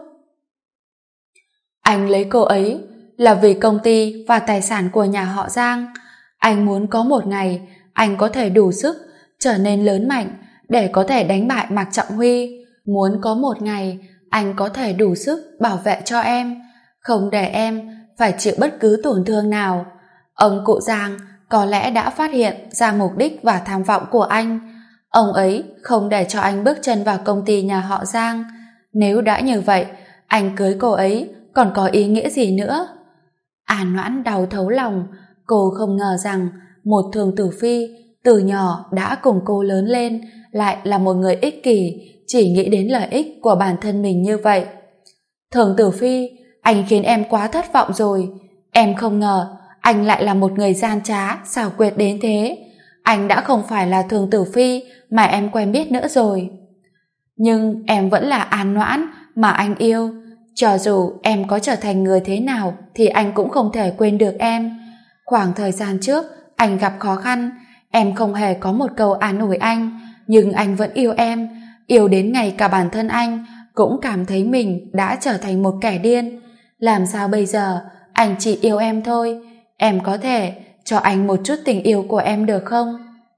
Anh lấy cô ấy là vì công ty và tài sản của nhà họ Giang. Anh muốn có một ngày anh có thể đủ sức trở nên lớn mạnh để có thể đánh bại Mạc Trọng Huy. Muốn có một ngày anh có thể đủ sức bảo vệ cho em, không để em phải chịu bất cứ tổn thương nào. Ông cụ Giang có lẽ đã phát hiện ra mục đích và tham vọng của anh. Ông ấy không để cho anh bước chân vào công ty nhà họ Giang. Nếu đã như vậy, anh cưới cô ấy còn có ý nghĩa gì nữa? An Noãn đau thấu lòng. Cô không ngờ rằng một Thường Tử Phi từ nhỏ đã cùng cô lớn lên lại là một người ích kỷ, chỉ nghĩ đến lợi ích của bản thân mình như vậy. Thường Tử Phi, anh khiến em quá thất vọng rồi. Em không ngờ anh lại là một người gian trá, xảo quyệt đến thế. Anh đã không phải là Thường Tử Phi mà em quen biết nữa rồi. Nhưng em vẫn là An Noãn mà anh yêu. Cho dù em có trở thành người thế nào thì anh cũng không thể quên được em. Khoảng thời gian trước anh gặp khó khăn, em không hề có một câu an ủi anh, nhưng anh vẫn yêu em, yêu đến ngày cả bản thân anh cũng cảm thấy mình đã trở thành một kẻ điên. Làm sao bây giờ? Anh chỉ yêu em thôi. Em có thể cho anh một chút tình yêu của em được không?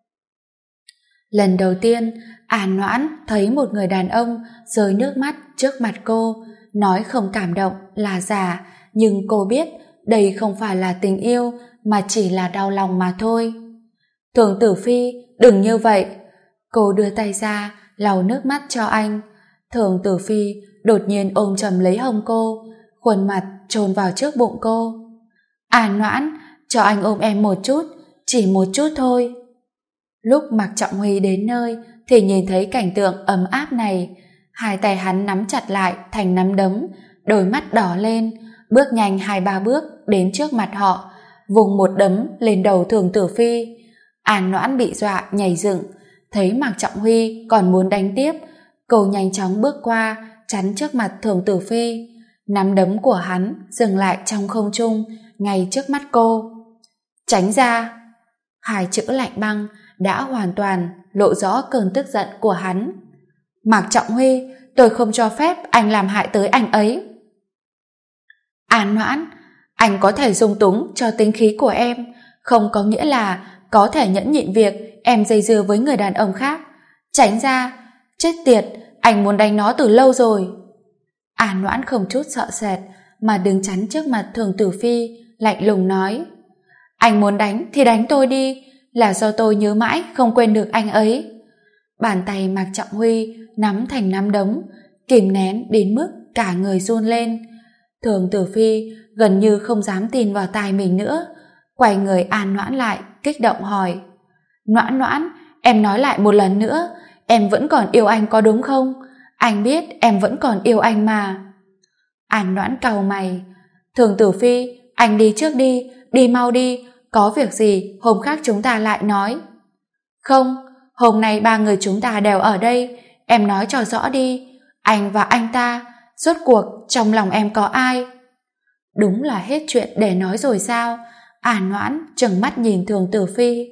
Lần đầu tiên An Noãn thấy một người đàn ông rơi nước mắt trước mặt cô. Nói không cảm động là giả, nhưng cô biết đây không phải là tình yêu mà chỉ là đau lòng mà thôi. Thường Tử Phi, đừng như vậy. Cô đưa tay ra lau nước mắt cho anh. Thường Tử Phi đột nhiên ôm chầm lấy hông cô, khuôn mặt chôn vào trước bụng cô. An Noãn, cho anh ôm em một chút, chỉ một chút thôi. Lúc Mạc Trọng Huy đến nơi thì nhìn thấy cảnh tượng ấm áp này. Hai tay hắn nắm chặt lại thành nắm đấm, đôi mắt đỏ lên, bước nhanh 2-3 bước đến trước mặt họ, vùng một đấm lên đầu Thường Tử Phi. An Noãn bị dọa nhảy dựng, Thấy Mạc Trọng Huy còn muốn đánh tiếp, cô nhanh chóng bước qua, chắn trước mặt Thường Tử Phi. Nắm đấm của hắn dừng lại trong không trung, ngay trước mắt cô. Tránh ra! Hai chữ lạnh băng đã hoàn toàn lộ rõ cơn tức giận của hắn. Mạc Trọng Huy, tôi không cho phép anh làm hại tới anh ấy. An Noãn, anh có thể dung túng cho tính khí của em, không có nghĩa là có thể nhẫn nhịn việc em dây dưa với người đàn ông khác. Tránh ra! Chết tiệt, anh muốn đánh nó từ lâu rồi. An Noãn không chút sợ sệt mà đứng chắn trước mặt Thường Tử Phi, lạnh lùng nói: anh muốn đánh thì đánh tôi đi, là do tôi nhớ mãi không quên được anh ấy. Bàn tay Mạc Trọng Huy nắm thành nắm đấm, kìm nén đến mức cả người run lên. Thường Tử Phi gần như không dám tin vào tai mình nữa, quay người An Noãn lại, kích động hỏi: Noãn Noãn, em nói lại một lần nữa, em vẫn còn yêu anh có đúng không? Anh biết em vẫn còn yêu anh mà. An Noãn cau mày: Thường Tử Phi, anh đi trước đi, đi mau đi, có việc gì hôm khác chúng ta lại nói. Không, hôm nay ba người chúng ta đều ở đây, em nói cho rõ đi, anh và anh ta, rốt cuộc trong lòng em có ai? Đúng là hết chuyện để nói rồi sao? An Noãn trừng mắt nhìn Thường Tử Phi.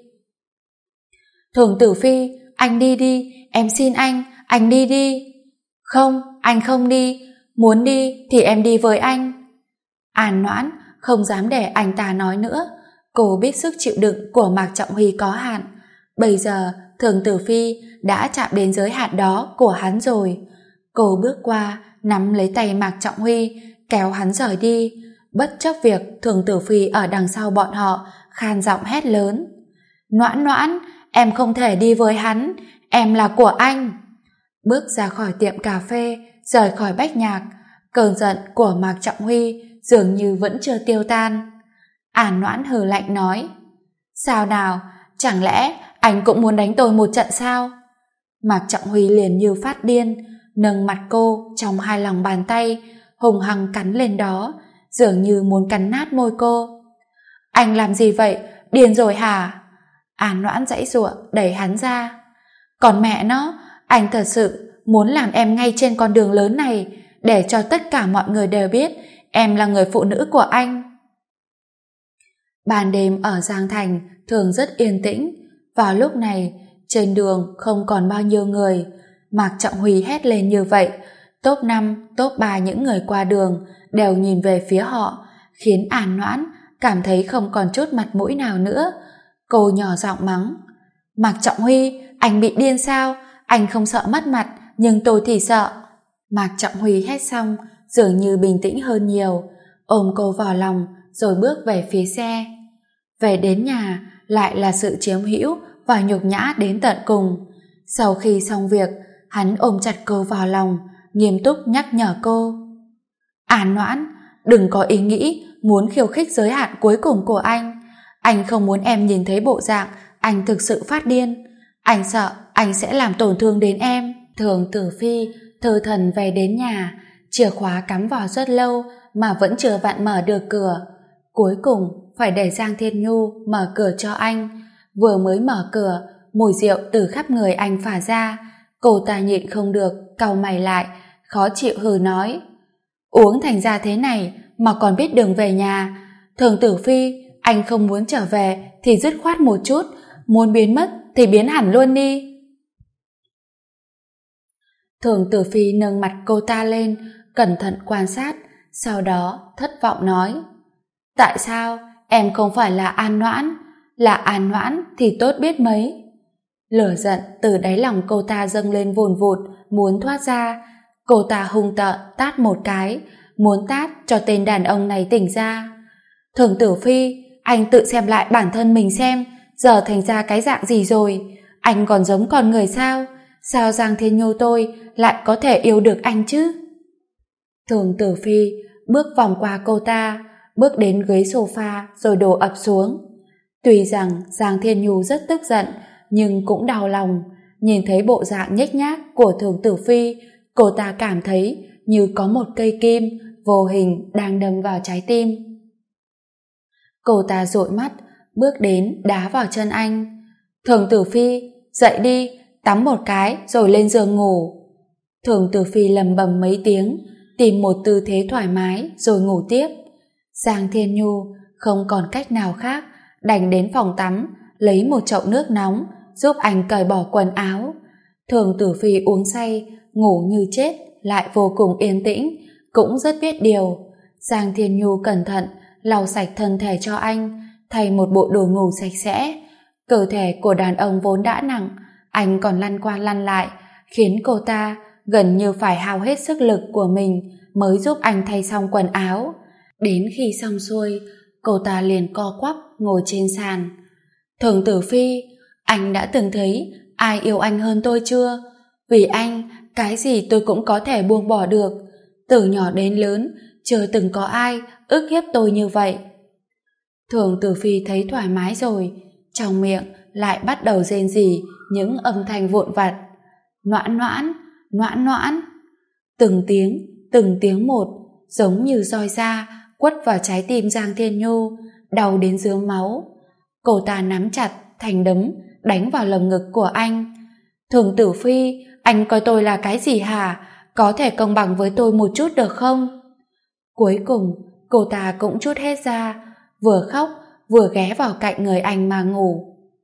Thường Tử Phi, anh đi đi, em xin anh đi đi. Không, anh không đi, muốn đi thì em đi với anh. An Noãn không dám để anh ta nói nữa, cô biết sức chịu đựng của Mạc Trọng Huy có hạn. Bây giờ Thường Tử Phi đã chạm đến giới hạn đó của hắn rồi. Cô bước qua, nắm lấy tay Mạc Trọng Huy, kéo hắn rời đi, bất chấp việc Thường Tử Phi ở đằng sau bọn họ khan giọng hét lớn: Noãn Noãn, em không thể đi với hắn, em là của anh. Bước ra khỏi tiệm cà phê, rời khỏi Bách Nhạc, cơn giận của Mạc Trọng Huy dường như vẫn chưa tiêu tan. An Noãn hừ lạnh nói: sao nào, chẳng lẽ anh cũng muốn đánh tôi một trận sao? Mạc Trọng Huy liền như phát điên, nâng mặt cô trong hai lòng bàn tay, hùng hăng cắn lên đó, dường như muốn cắn nát môi cô. Anh làm gì vậy, điên rồi hả? An Noãn giãy giụa đẩy hắn ra. Còn mẹ nó, anh thật sự muốn làm em ngay trên con đường lớn này, để cho tất cả mọi người đều biết em là người phụ nữ của anh. Ban đêm ở Giang Thành thường rất yên tĩnh. Vào lúc này, trên đường không còn bao nhiêu người. Mạc Trọng Huy hét lên như vậy, top 5, top 3 những người qua đường đều nhìn về phía họ, khiến An Noãn cảm thấy không còn chút mặt mũi nào nữa. Cô nhỏ giọng mắng: Mạc Trọng Huy, anh bị điên sao? Anh không sợ mất mặt, nhưng tôi thì sợ. Mạc Trọng Huy hét xong, dường như bình tĩnh hơn nhiều, ôm cô vào lòng rồi bước về phía xe. Về đến nhà lại là sự chiếm hữu và nhục nhã đến tận cùng. Sau khi xong việc, hắn ôm chặt cô vào lòng, nghiêm túc nhắc nhở cô: An Noãn, đừng có ý nghĩ muốn khiêu khích giới hạn cuối cùng của anh. Anh không muốn em nhìn thấy bộ dạng anh thực sự phát điên. Anh sợ anh sẽ làm tổn thương đến em. Thường Tử Phi thơ thần về đến nhà, chìa khóa cắm vào rất lâu mà vẫn chưa vặn mở được cửa. Cuối cùng phải để Giang Thiên Nhu mở cửa cho anh. Vừa mới mở cửa, mùi rượu từ khắp người anh phả ra. Cô ta nhịn không được, cau mày lại, khó chịu hừ nói: uống thành ra thế này mà còn biết đường về nhà. Thường Tử Phi, anh không muốn trở về thì dứt khoát một chút, muốn biến mất thì biến hẳn luôn đi. Thường Tử Phi nâng mặt cô ta lên, cẩn thận quan sát, sau đó thất vọng nói: tại sao em không phải là An Noãn? Là An Noãn thì tốt biết mấy. Lửa giận từ đáy lòng cô ta dâng lên vùn vụt, muốn thoát ra. Cô ta hung tợn tát một cái, muốn tát cho tên đàn ông này tỉnh ra. Thường Tử Phi, anh tự xem lại bản thân mình xem, giờ thành ra cái dạng gì rồi? Anh còn giống con người sao? Sao Giang Thiên Nhu tôi lại có thể yêu được anh chứ? Thường Tử Phi bước vòng qua cô ta, bước đến ghế sofa rồi đổ ập xuống. Tuy rằng Giang Thiên Nhu rất tức giận, nhưng cũng đau lòng. Nhìn thấy bộ dạng nhếch nhác của Thường Tử Phi, cô ta cảm thấy như có một cây kim vô hình đang đâm vào trái tim. Cô ta dụi mắt, bước đến đá vào chân anh. Thường Tử Phi, dậy đi, tắm một cái rồi lên giường ngủ. Thường Tử Phi lầm bầm mấy tiếng, tìm một tư thế thoải mái rồi ngủ tiếp. Giang Thiên Nhu không còn cách nào khác, đành đến phòng tắm lấy một chậu nước nóng giúp anh cởi bỏ quần áo. Thường Tử Phi uống say, ngủ như chết, lại vô cùng yên tĩnh, cũng rất biết điều. Giang Thiên Nhu cẩn thận lau sạch thân thể cho anh, thay một bộ đồ ngủ sạch sẽ. Cơ thể của đàn ông vốn đã nặng, anh còn lăn qua lăn lại, khiến cô ta gần như phải hao hết sức lực của mình mới giúp anh thay xong quần áo. Đến khi xong xuôi, cô ta liền co quắp ngồi trên sàn. Thường Tử Phi, anh đã từng thấy ai yêu anh hơn tôi chưa? Vì anh, cái gì tôi cũng có thể buông bỏ được. Từ nhỏ đến lớn, chưa từng có ai ức hiếp tôi như vậy. Thường Tử Phi thấy thoải mái rồi, trong miệng lại bắt đầu rên rỉ những âm thanh vụn vặt. Noãn noãn, noãn noãn. Từng tiếng một, giống như roi da quất vào trái tim Giang Thiên Nhu, đau đến rướm máu. Cô ta nắm chặt thành đấm, đánh vào lồng ngực của anh. Thường Tử Phi, anh coi tôi là cái gì hả? Có thể công bằng với tôi một chút được không? Cuối cùng, cô ta cũng trút hết ra, vừa khóc, vừa ghé vào cạnh người anh mà ngủ.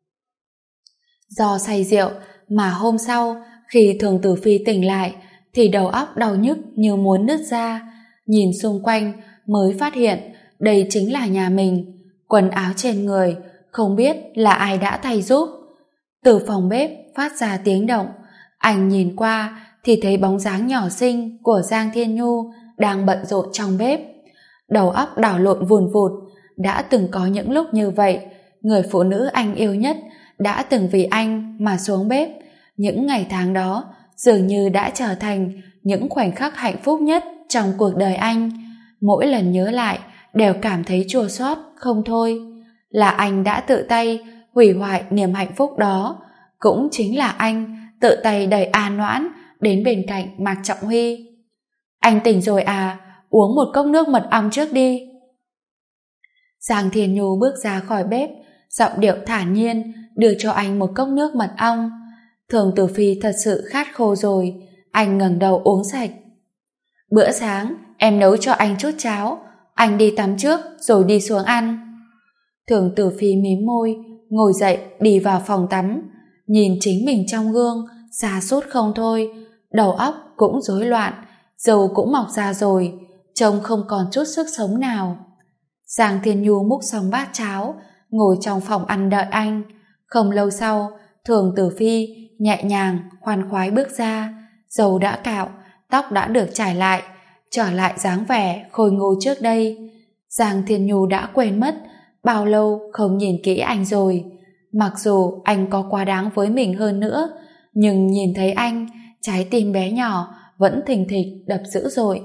Do say rượu mà hôm sau, khi Thường Tử Phi tỉnh lại, thì đầu óc đau nhức như muốn nứt ra. Nhìn xung quanh mới phát hiện đây chính là nhà mình. Quần áo trên người không biết là ai đã thay giúp. Từ phòng bếp phát ra tiếng động, anh nhìn qua thì thấy bóng dáng nhỏ xinh của Giang Thiên Nhu đang bận rộn trong bếp. Đầu óc đảo lộn vùn vụt. Đã từng có những lúc như vậy, người phụ nữ anh yêu nhất đã từng vì anh mà xuống bếp. Những ngày tháng đó dường như đã trở thành những khoảnh khắc hạnh phúc nhất trong cuộc đời anh. Mỗi lần nhớ lại đều cảm thấy chua xót không thôi. Là anh đã tự tay hủy hoại niềm hạnh phúc đó. Cũng chính là anh tự tay đẩy An Noãn đến bên cạnh Mạc Trọng Huy. Anh tỉnh rồi à? Uống một cốc nước mật ong trước đi. Giang Thiên Nhu bước ra khỏi bếp, giọng điệu thản nhiên đưa cho anh một cốc nước mật ong. Thường Tử Phi thật sự khát khô rồi, anh ngẩng đầu uống sạch. Bữa sáng em nấu cho anh chút cháo, anh đi tắm trước rồi đi xuống ăn. Thường Tử Phi mím môi, ngồi dậy đi vào phòng tắm, nhìn chính mình trong gương, sa sút không thôi, đầu óc cũng rối loạn, râu cũng mọc ra rồi, trông không còn chút sức sống nào. Giang Thiên Nhu múc xong bát cháo, ngồi trong phòng ăn đợi anh. Không lâu sau, Thường Tử Phi nhẹ nhàng, khoan khoái bước ra, râu đã cạo, tóc đã được trải lại, trở lại dáng vẻ khôi ngô trước đây. Giang Thiên Nhu đã quên mất bao lâu không nhìn kỹ anh rồi. Mặc dù anh có quá đáng với mình hơn nữa, nhưng nhìn thấy anh, trái tim bé nhỏ vẫn thình thịch đập dữ dội.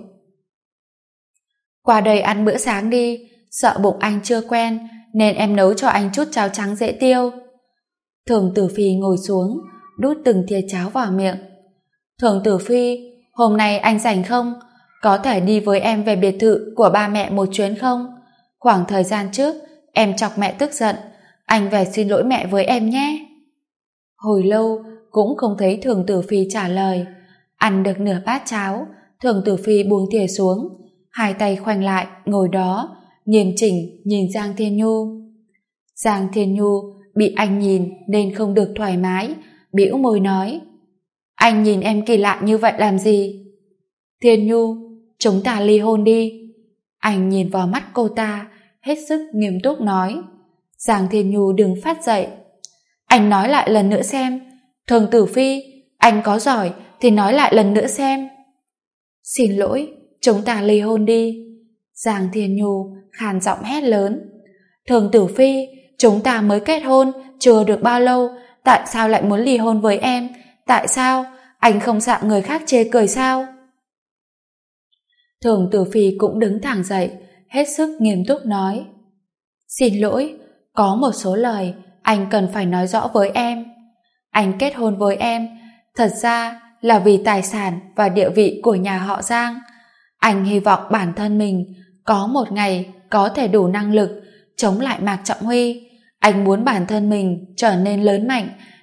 Qua đây ăn bữa sáng đi, sợ bụng anh chưa quen nên em nấu cho anh chút cháo trắng dễ tiêu. Thường Tử Phi ngồi xuống, đút từng thìa cháo vào miệng. Thường Tử Phi, hôm nay anh rảnh không? Có thể đi với em về biệt thự của ba mẹ một chuyến không? Khoảng thời gian trước em chọc mẹ tức giận, anh về xin lỗi mẹ với em nhé. Hồi lâu cũng không thấy Thường Tử Phi trả lời. Ăn được nửa bát cháo, Thường Tử Phi buông thìa xuống, hai tay khoanh lại ngồi đó, nghiêm chỉnh nhìn Giang Thiên Nhu. Giang Thiên Nhu bị anh nhìn nên không được thoải mái, bĩu môi nói: Anh nhìn em kỳ lạ như vậy làm gì? Thiên Nhu, chúng ta ly hôn đi. Anh nhìn vào mắt cô ta, hết sức nghiêm túc nói. Giang Thiên Nhu đừng phát dậy. Anh nói lại lần nữa xem. Thường Tử Phi, anh có giỏi thì nói lại lần nữa xem. Xin lỗi, chúng ta ly hôn đi. Giang Thiên Nhu khàn giọng hét lớn. Thường Tử Phi, chúng ta mới kết hôn chưa được bao lâu, tại sao lại muốn ly hôn với em? Tại sao? Anh không sợ người khác chê cười sao? Thường Tử Phi cũng đứng thẳng dậy, hết sức nghiêm túc nói. Xin lỗi, có một số lời anh cần phải nói rõ với em. Anh kết hôn với em thật ra là vì tài sản và địa vị của nhà họ Giang. Anh hy vọng bản thân mình có một ngày có thể đủ năng lực chống lại Mạc Trọng Huy. Anh muốn bản thân mình trở nên lớn mạnh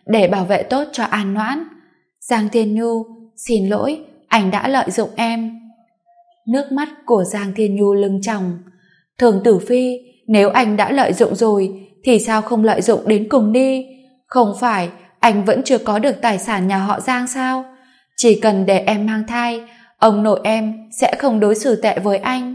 để bảo vệ tốt cho An Noãn. Giang Thiên Nhu, xin lỗi, anh đã lợi dụng em. Nước mắt của Giang Thiên Nhu lưng tròng. Thường Tử Phi, nếu anh đã lợi dụng rồi thì sao không lợi dụng đến cùng đi? Không phải anh vẫn chưa có được tài sản nhà họ Giang sao? Chỉ cần để em mang thai, ông nội em sẽ không đối xử tệ với anh.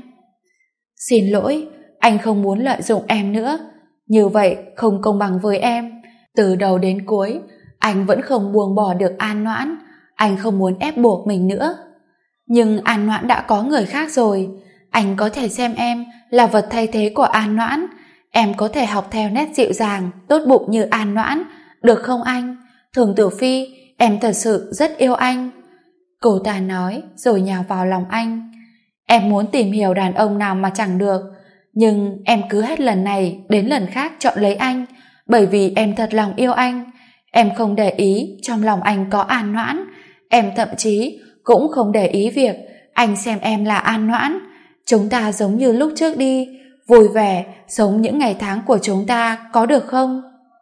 Xin lỗi, anh không muốn lợi dụng em nữa. Như vậy không công bằng với em. Từ đầu đến cuối, anh vẫn không buông bỏ được An Noãn. Anh không muốn ép buộc mình nữa. Nhưng An Noãn đã có người khác rồi. Anh có thể xem em là vật thay thế của An Noãn. Em có thể học theo nét dịu dàng, tốt bụng như An Noãn, được không anh? Thường Tử Phi, em thật sự rất yêu anh. Cô ta nói rồi nhào vào lòng anh. Em muốn tìm hiểu đàn ông nào mà chẳng được, nhưng em cứ hết lần này đến lần khác chọn lấy anh, bởi vì em thật lòng yêu anh. Em không để ý trong lòng anh có An Noãn. Em thậm chí cũng không để ý việc anh xem em là An Noãn. Chúng ta giống như lúc trước đi, vui vẻ sống những ngày tháng của chúng ta, có được không?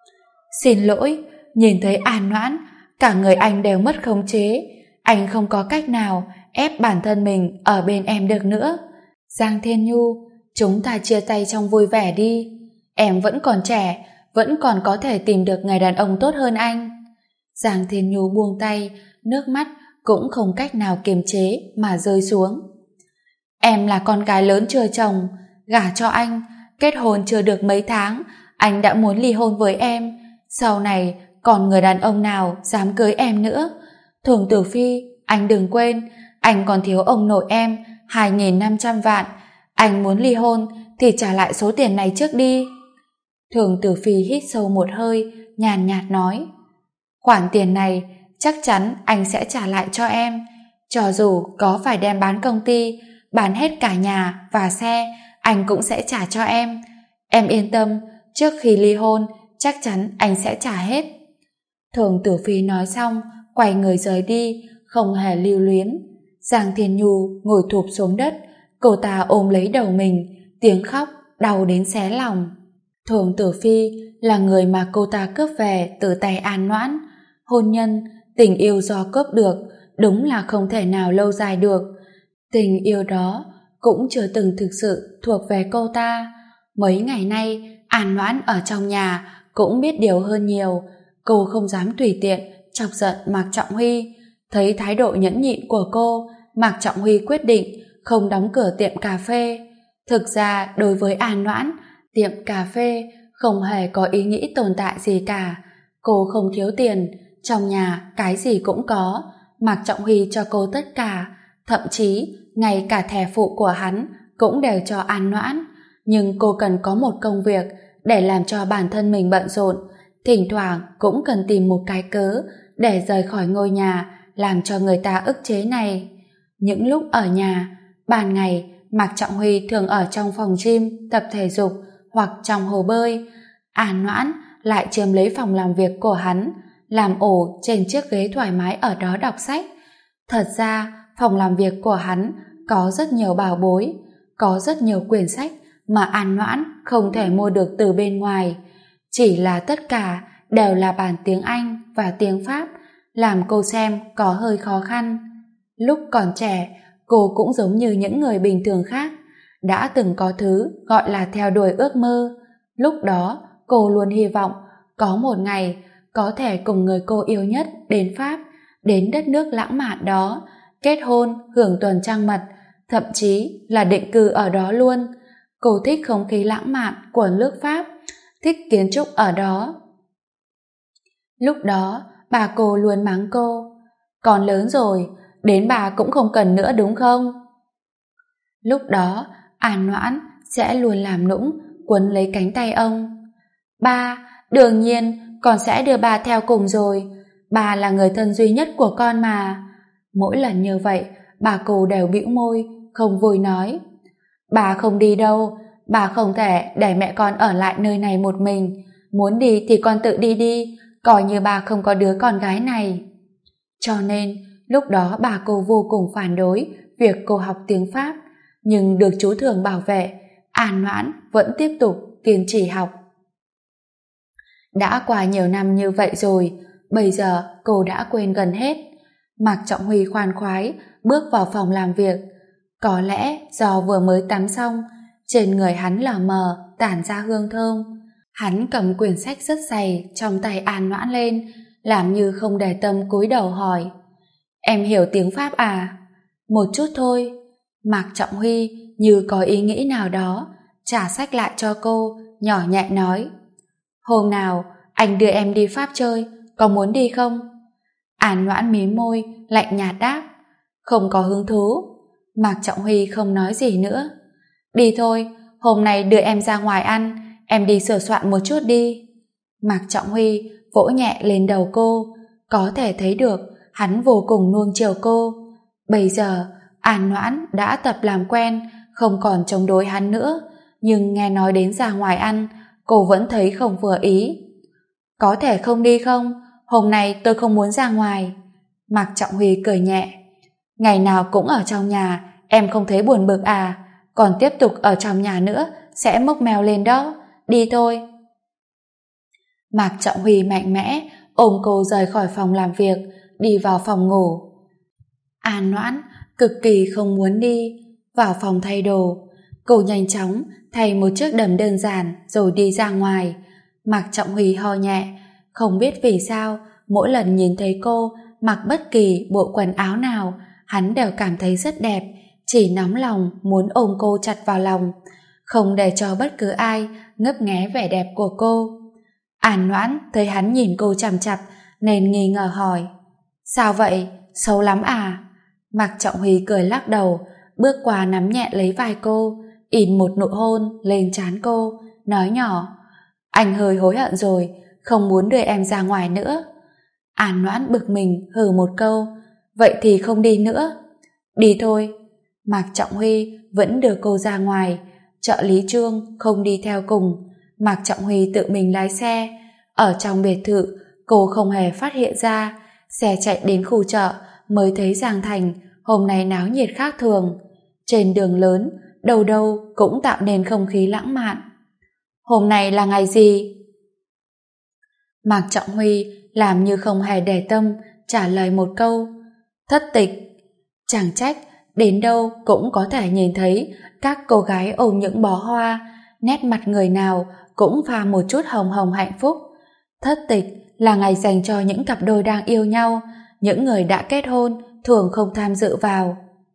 Xin lỗi, nhìn thấy An Noãn, cả người anh đều mất khống chế. Anh không có cách nào ép bản thân mình ở bên em được nữa. Giang Thiên Nhu, chúng ta chia tay trong vui vẻ đi. Em vẫn còn trẻ, vẫn còn có thể tìm được người đàn ông tốt hơn anh. Giang Thiên Nhu buông tay, nước mắt cũng không cách nào kiềm chế mà rơi xuống. Em là con gái lớn chưa chồng, gả cho anh, kết hôn chưa được mấy tháng, anh đã muốn ly hôn với em. Sau này còn người đàn ông nào dám cưới em nữa? Thường Tử Phi, anh đừng quên, anh còn thiếu ông nội em 2.500 vạn. Anh muốn ly hôn thì trả lại số tiền này trước đi. Thường Tử Phi hít sâu một hơi, nhàn nhạt nói, khoản tiền này chắc chắn anh sẽ trả lại cho em. Cho dù có phải đem bán công ty, bán hết cả nhà và xe, anh cũng sẽ trả cho em. Em yên tâm, trước khi ly hôn chắc chắn anh sẽ trả hết. Thường Tử Phi nói xong, quay người rời đi, không hề lưu luyến. Giang Thiên Nhu ngồi thụp xuống đất, cô ta ôm lấy đầu mình, tiếng khóc đau đến xé lòng. Thường Tử Phi là người mà cô ta cướp về từ tay An Noãn. Hôn nhân, tình yêu do cướp được đúng là không thể nào lâu dài được. Tình yêu đó cũng chưa từng thực sự thuộc về cô ta. Mấy ngày nay An Noãn ở trong nhà cũng biết điều hơn nhiều. Cô không dám tùy tiện chọc giận Mạc Trọng Huy. Thấy thái độ nhẫn nhịn của cô, Mạc Trọng Huy quyết định không đóng cửa tiệm cà phê. Thực ra đối với An Noãn, tiệm cà phê không hề có ý nghĩ tồn tại gì cả. Cô không thiếu tiền, trong nhà cái gì cũng có. Mạc Trọng Huy cho cô tất cả, thậm chí ngay cả thẻ phụ của hắn cũng đều cho An Noãn. Nhưng cô cần có một công việc để làm cho bản thân mình bận rộn, thỉnh thoảng cũng cần tìm một cái cớ để rời khỏi ngôi nhà làm cho người ta ức chế này. Những lúc ở nhà, ban ngày Mạc Trọng Huy thường ở trong phòng gym tập thể dục hoặc trong hồ bơi. An Noãn lại chiếm lấy phòng làm việc của hắn, làm ổ trên chiếc ghế thoải mái ở đó đọc sách. Thật ra phòng làm việc của hắn có rất nhiều bảo bối, có rất nhiều quyển sách mà An Noãn không thể mua được từ bên ngoài. Chỉ là tất cả đều là bản tiếng Anh và tiếng Pháp, làm cô xem có hơi khó khăn. Lúc còn trẻ, cô cũng giống như những người bình thường khác, đã từng có thứ gọi là theo đuổi ước mơ. Lúc đó, cô luôn hy vọng có một ngày có thể cùng người cô yêu nhất đến Pháp, đến đất nước lãng mạn đó, kết hôn, hưởng tuần trăng mật, thậm chí là định cư ở đó luôn. Cô thích không khí lãng mạn của nước Pháp, thích kiến trúc ở đó. Lúc đó, bà cô luôn mắng cô, con lớn rồi, đến bà cũng không cần nữa đúng không? Lúc đó, An Noãn sẽ luôn làm nũng, quấn lấy cánh tay ông. Ba, đương nhiên, con sẽ đưa bà theo cùng rồi. Bà là người thân duy nhất của con mà. Mỗi lần như vậy, bà cô đều bĩu môi, không vui nói. Bà không đi đâu, bà không thể để mẹ con ở lại nơi này một mình. Muốn đi thì con tự đi đi, coi như bà không có đứa con gái này. Cho nên, lúc đó bà cô vô cùng phản đối việc cô học tiếng Pháp, nhưng được chú Thường bảo vệ, An Noãn vẫn tiếp tục kiên trì học. Đã qua nhiều năm như vậy rồi, Bây giờ cô đã quên gần hết. Mạc Trọng Huy khoan khoái bước vào phòng làm việc. Có lẽ do vừa mới tắm xong, trên người hắn lờ mờ tản ra hương thơm. Hắn cầm quyển sách rất dày trong tay An Noãn lên, làm như không để tâm cúi đầu hỏi: Em hiểu tiếng Pháp à? Một chút thôi. Mạc Trọng Huy như có ý nghĩ nào đó, trả sách lại cho cô, nhỏ nhẹ nói: Hôm nào anh đưa em đi Pháp chơi, có muốn đi không? An Noãn mím môi, lạnh nhạt đáp: Không có hứng thú. Mạc Trọng Huy không nói gì nữa. Đi thôi, hôm nay đưa em ra ngoài ăn, em đi sửa soạn một chút đi. Mạc Trọng Huy vỗ nhẹ lên đầu cô, có thể thấy được hắn vô cùng nuông chiều cô. Bây giờ An Noãn đã tập làm quen, không còn chống đối hắn nữa, nhưng nghe nói đến ra ngoài ăn, cô vẫn thấy không vừa ý. Có thể không đi không? Hôm nay tôi không muốn ra ngoài. Mạc Trọng Huy cười nhẹ. Ngày nào cũng ở trong nhà, em không thấy buồn bực à? Còn tiếp tục ở trong nhà nữa sẽ mốc mèo lên đó. Đi thôi. Mạc Trọng Huy mạnh mẽ ôm cô rời khỏi phòng làm việc, đi vào phòng ngủ. An Noãn cực kỳ không muốn đi. Vào phòng thay đồ, cô nhanh chóng thay một chiếc đầm đơn giản rồi đi ra ngoài. Mạc Trọng Huy ho nhẹ, không biết vì sao mỗi lần nhìn thấy cô mặc bất kỳ bộ quần áo nào, hắn đều cảm thấy rất đẹp, chỉ nóng lòng muốn ôm cô chặt vào lòng, không để cho bất cứ ai ngấp nghé vẻ đẹp của cô. An Noãn thấy hắn nhìn cô chằm chặp nên nghi ngờ hỏi: Sao vậy? Xấu lắm à? Mạc Trọng Huy cười lắc đầu, bước qua nắm nhẹ lấy vai cô, in một nụ hôn lên trán cô, nói nhỏ: Anh hơi hối hận rồi, không muốn đưa em ra ngoài nữa. An Noãn bực mình hừ một câu: Vậy thì không đi nữa. Đi thôi. Mạc Trọng Huy vẫn đưa cô ra ngoài. Trợ lý Trương không đi theo cùng, Mạc Trọng Huy tự mình lái xe. Ở trong biệt thự, cô không hề phát hiện ra. Xe chạy đến khu chợ mới thấy Giang Thành hôm nay náo nhiệt khác thường. Trên đường lớn, đâu đâu cũng tạo nên không khí lãng mạn. Hôm nay là ngày gì? Mạc Trọng Huy làm như không hề để tâm, trả lời một câu: Thất tịch. Chẳng trách đến đâu cũng có thể nhìn thấy các cô gái ôm những bó hoa, nét mặt người nào cũng pha một chút hồng hồng hạnh phúc. Thất tịch là ngày dành cho những cặp đôi đang yêu nhau, những người đã kết hôn thường không tham dự vào.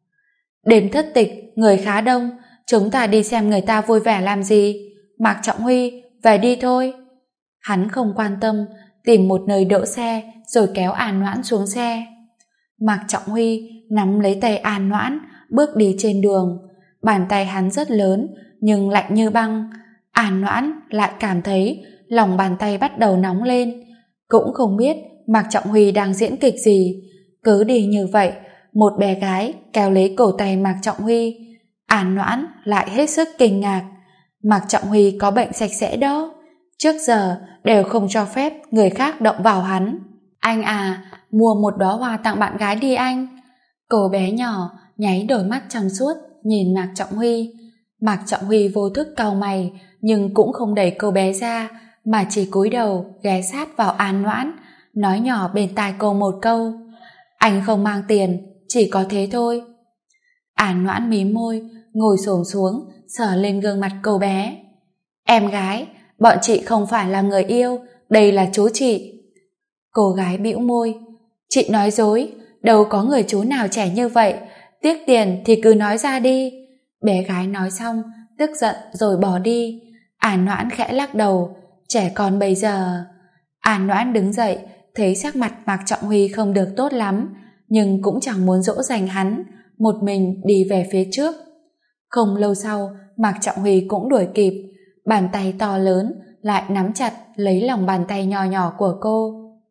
Đêm thất tịch người khá đông, chúng ta đi xem người ta vui vẻ làm gì. Mạc Trọng Huy, về đi thôi. Hắn không quan tâm, tìm một nơi đỗ xe rồi kéo An Noãn xuống xe. Mạc Trọng Huy nắm lấy tay An Noãn, bước đi trên đường. Bàn tay hắn rất lớn nhưng lạnh như băng. An Noãn lại cảm thấy lòng bàn tay bắt đầu nóng lên. Cũng không biết Mạc Trọng Huy đang diễn kịch gì. Cứ đi như vậy, một bé gái kéo lấy cổ tay Mạc Trọng Huy. An Noãn lại hết sức kinh ngạc. Mạc Trọng Huy có bệnh sạch sẽ đó. Trước giờ đều không cho phép người khác động vào hắn. Anh à, mua một đóa hoa tặng bạn gái đi anh. Cô bé nhỏ nháy đôi mắt trong suốt nhìn Mạc Trọng Huy. Mạc Trọng Huy vô thức cau mày nhưng cũng không đẩy cô bé ra mà chỉ cúi đầu ghé sát vào An Noãn, nói nhỏ bên tai cô một câu: Anh không mang tiền, chỉ có thế thôi. An Noãn mím môi, ngồi xổm xuống sờ lên gương mặt cô bé. Em gái, bọn chị không phải là người yêu, đây là chú chị. Cô gái bĩu môi. Chị nói dối, đâu có người chú nào trẻ như vậy, tiếc tiền thì cứ nói ra đi. Bé gái nói xong tức giận rồi bỏ đi. An Noãn khẽ lắc đầu. Trẻ con bây giờ. An Noãn đứng dậy, thấy sắc mặt Mạc Trọng Huy không được tốt lắm, nhưng cũng chẳng muốn dỗ dành hắn, một mình đi về phía trước. Không lâu sau, Mạc Trọng Huy cũng đuổi kịp. Bàn tay to lớn lại nắm chặt lấy lòng bàn tay nhỏ nhỏ của cô.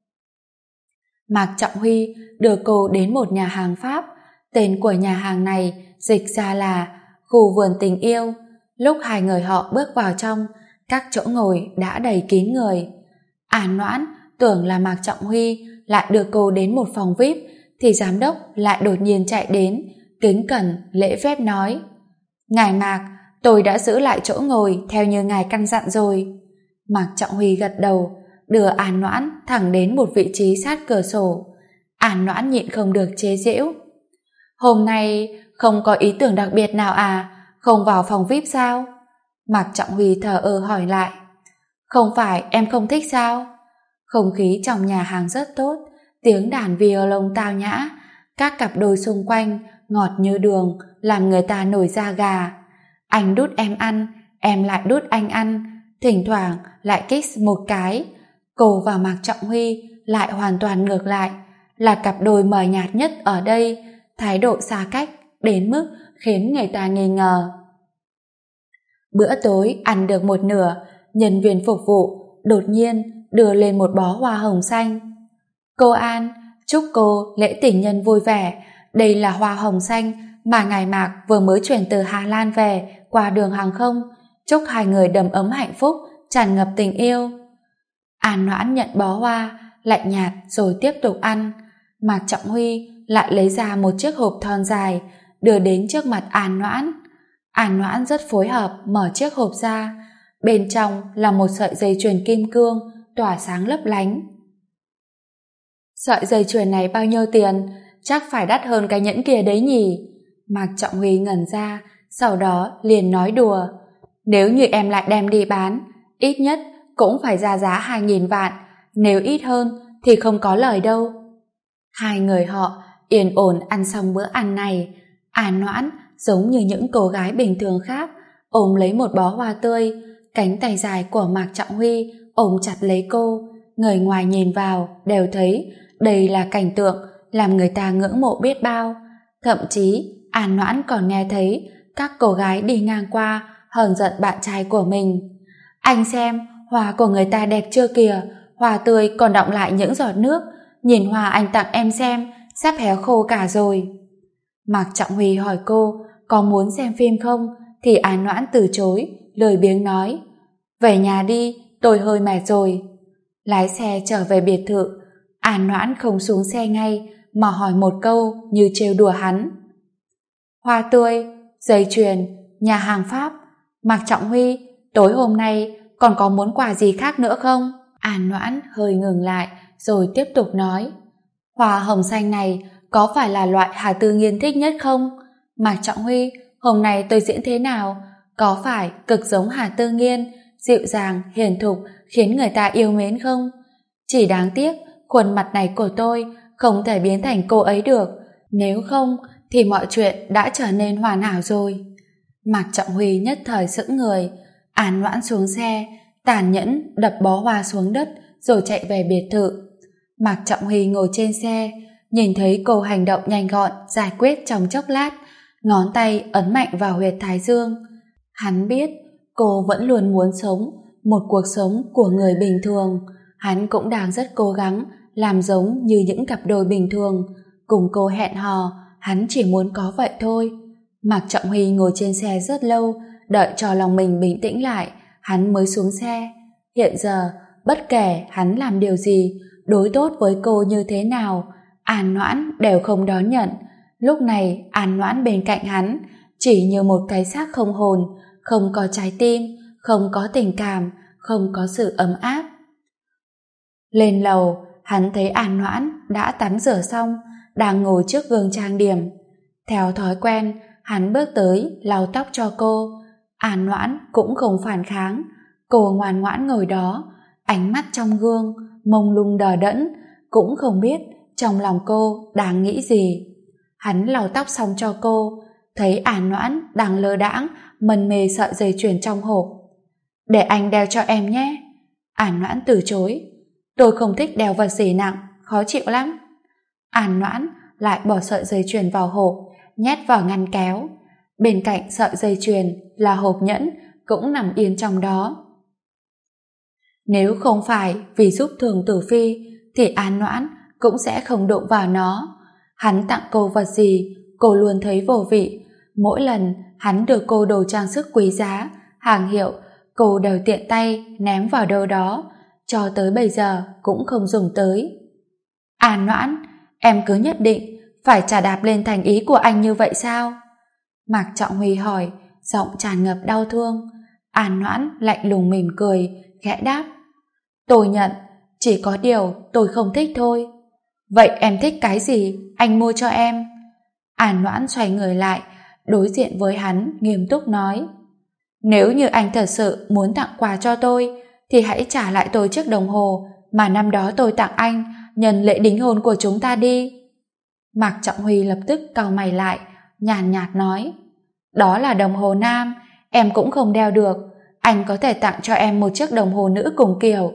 Mạc Trọng Huy đưa cô đến một nhà hàng Pháp. Tên của nhà hàng này dịch ra là Khu Vườn Tình Yêu. Lúc hai người họ bước vào trong, các chỗ ngồi đã đầy kín người. An Noãn tưởng là Mạc Trọng Huy lại đưa cô đến một phòng VIP, thì giám đốc lại đột nhiên chạy đến, kính cẩn lễ phép nói: Ngài Mạc, tôi đã giữ lại chỗ ngồi theo như ngài căn dặn rồi. Mạc Trọng Huy gật đầu, đưa An Noãn thẳng đến một vị trí sát cửa sổ. An Noãn nhịn không được chế giễu. Hôm nay không có ý tưởng đặc biệt nào à? Không vào phòng VIP sao? Mạc Trọng Huy thờ ơ hỏi lại. Không phải em không thích sao? Không khí trong nhà hàng rất tốt, tiếng đàn violon tao nhã, các cặp đôi xung quanh ngọt như đường, làm người ta nổi da gà. Anh đút em ăn, em lại đút anh ăn, thỉnh thoảng lại kiss một cái. Cô và Mạc Trọng Huy lại hoàn toàn ngược lại, là cặp đôi mờ nhạt nhất ở đây, thái độ xa cách đến mức khiến người ta nghi ngờ. Bữa tối ăn được một nửa, nhân viên phục vụ đột nhiên đưa lên một bó hoa hồng xanh. Cô An, chúc cô lễ tình nhân vui vẻ. Đây là hoa hồng xanh mà ngài Mạc vừa mới chuyển từ Hà Lan về qua đường hàng không. Chúc hai người đầm ấm hạnh phúc, tràn ngập tình yêu. An Noãn nhận bó hoa, lạnh nhạt rồi tiếp tục ăn. Mạc Trọng Huy lại lấy ra một chiếc hộp thon dài, đưa đến trước mặt An Noãn. An Noãn rất phối hợp mở chiếc hộp ra. Bên trong là một sợi dây chuyền kim cương tỏa sáng lấp lánh. Sợi dây chuyền này bao nhiêu tiền? Chắc phải đắt hơn cái nhẫn kia đấy nhỉ? Mạc Trọng Huy ngẩn ra, sau đó liền nói đùa. Nếu như em lại đem đi bán, ít nhất cũng phải ra giá 2.000 vạn, nếu ít hơn thì không có lời đâu. Hai người họ yên ổn ăn xong bữa ăn này. An Noãn giống như những cô gái bình thường khác, ôm lấy một bó hoa tươi, cánh tay dài của Mạc Trọng Huy ôm chặt lấy cô. Người ngoài nhìn vào đều thấy đây là cảnh tượng làm người ta ngưỡng mộ biết bao. Thậm chí An Noãn còn nghe thấy các cô gái đi ngang qua hờn giận bạn trai của mình. Anh xem, hoa của người ta đẹp chưa kìa, hoa tươi còn đọng lại những giọt nước, nhìn hoa anh tặng em xem, sắp héo khô cả rồi. Mạc Trọng Huy hỏi cô có muốn xem phim không, thì An Noãn từ chối, lười biếng nói, về nhà đi, tôi hơi mệt rồi. Lái xe trở về biệt thự, An Noãn không xuống xe ngay mà hỏi một câu như trêu đùa hắn. Hoa tươi, dây chuyền, nhà hàng Pháp. Mạc Trọng Huy, tối hôm nay còn có muốn quà gì khác nữa không? An Noãn hơi ngừng lại rồi tiếp tục nói, hoa hồng xanh này có phải là loại Hà Tư Nghiên thích nhất không? Mạc Trọng Huy, hôm nay tôi diễn thế nào? Có phải cực giống Hà Tư Nghiên, dịu dàng, hiền thục, khiến người ta yêu mến không? Chỉ đáng tiếc, khuôn mặt này của tôi không thể biến thành cô ấy được. Nếu không, thì mọi chuyện đã trở nên hoàn hảo rồi. Mạc Trọng Huy nhất thời sững người. An Noãn xuống xe, tàn nhẫn đập bó hoa xuống đất rồi chạy về biệt thự. Mạc Trọng Huy ngồi trên xe, nhìn thấy cô hành động nhanh gọn, giải quyết trong chốc lát, ngón tay ấn mạnh vào huyệt thái dương. Hắn biết cô vẫn luôn muốn sống một cuộc sống của người bình thường. Hắn cũng đang rất cố gắng làm giống như những cặp đôi bình thường, cùng cô hẹn hò. Hắn chỉ muốn có vậy thôi. Mạc Trọng Huy ngồi trên xe rất lâu, đợi cho lòng mình bình tĩnh lại, hắn mới xuống xe. Hiện giờ, bất kể hắn làm điều gì, đối tốt với cô như thế nào, An Noãn đều không đón nhận. Lúc này An Noãn bên cạnh hắn chỉ như một cái xác không hồn, không có trái tim, không có tình cảm, không có sự ấm áp. Lên lầu, hắn thấy An Noãn đã tắm rửa xong, đang ngồi trước gương trang điểm. Theo thói quen, hắn bước tới lau tóc cho cô. An Noãn cũng không phản kháng, cô ngoan ngoãn ngồi đó, ánh mắt trong gương mông lung đờ đẫn, cũng không biết trong lòng cô đang nghĩ gì. Hắn lau tóc xong cho cô, thấy An Noãn đang lơ đãng mân mê sợi dây chuyền trong hộp. Để anh đeo cho em nhé. An Noãn từ chối. Tôi không thích đeo vật gì nặng, khó chịu lắm. An Noãn lại bỏ sợi dây chuyền vào hộp, nhét vào ngăn kéo. Bên cạnh sợi dây chuyền là hộp nhẫn cũng nằm yên trong đó. Nếu không phải vì giúp Thường Tử Phi thì An Noãn cũng sẽ không đụng vào nó. Hắn tặng cô vật gì cô luôn thấy vô vị. Mỗi lần hắn đưa cô đồ trang sức quý giá, hàng hiệu, cô đều tiện tay ném vào đâu đó, cho tới bây giờ cũng không dùng tới. An Noãn, em cứ nhất định phải chà đạp lên thành ý của anh như vậy sao? Mạc Trọng Huy hỏi, giọng tràn ngập đau thương. An Noãn lạnh lùng mỉm cười, khẽ đáp, tôi nhận, chỉ có điều tôi không thích thôi. Vậy em thích cái gì, anh mua cho em. An Noãn xoay người lại, đối diện với hắn nghiêm túc nói: Nếu như anh thật sự muốn tặng quà cho tôi, thì hãy trả lại tôi chiếc đồng hồ mà năm đó tôi tặng anh nhân lễ đính hôn của chúng ta đi. Mạc Trọng Huy lập tức cau mày lại, nhàn nhạt nói: Đó là đồng hồ nam, em cũng không đeo được, anh có thể tặng cho em một chiếc đồng hồ nữ cùng kiểu.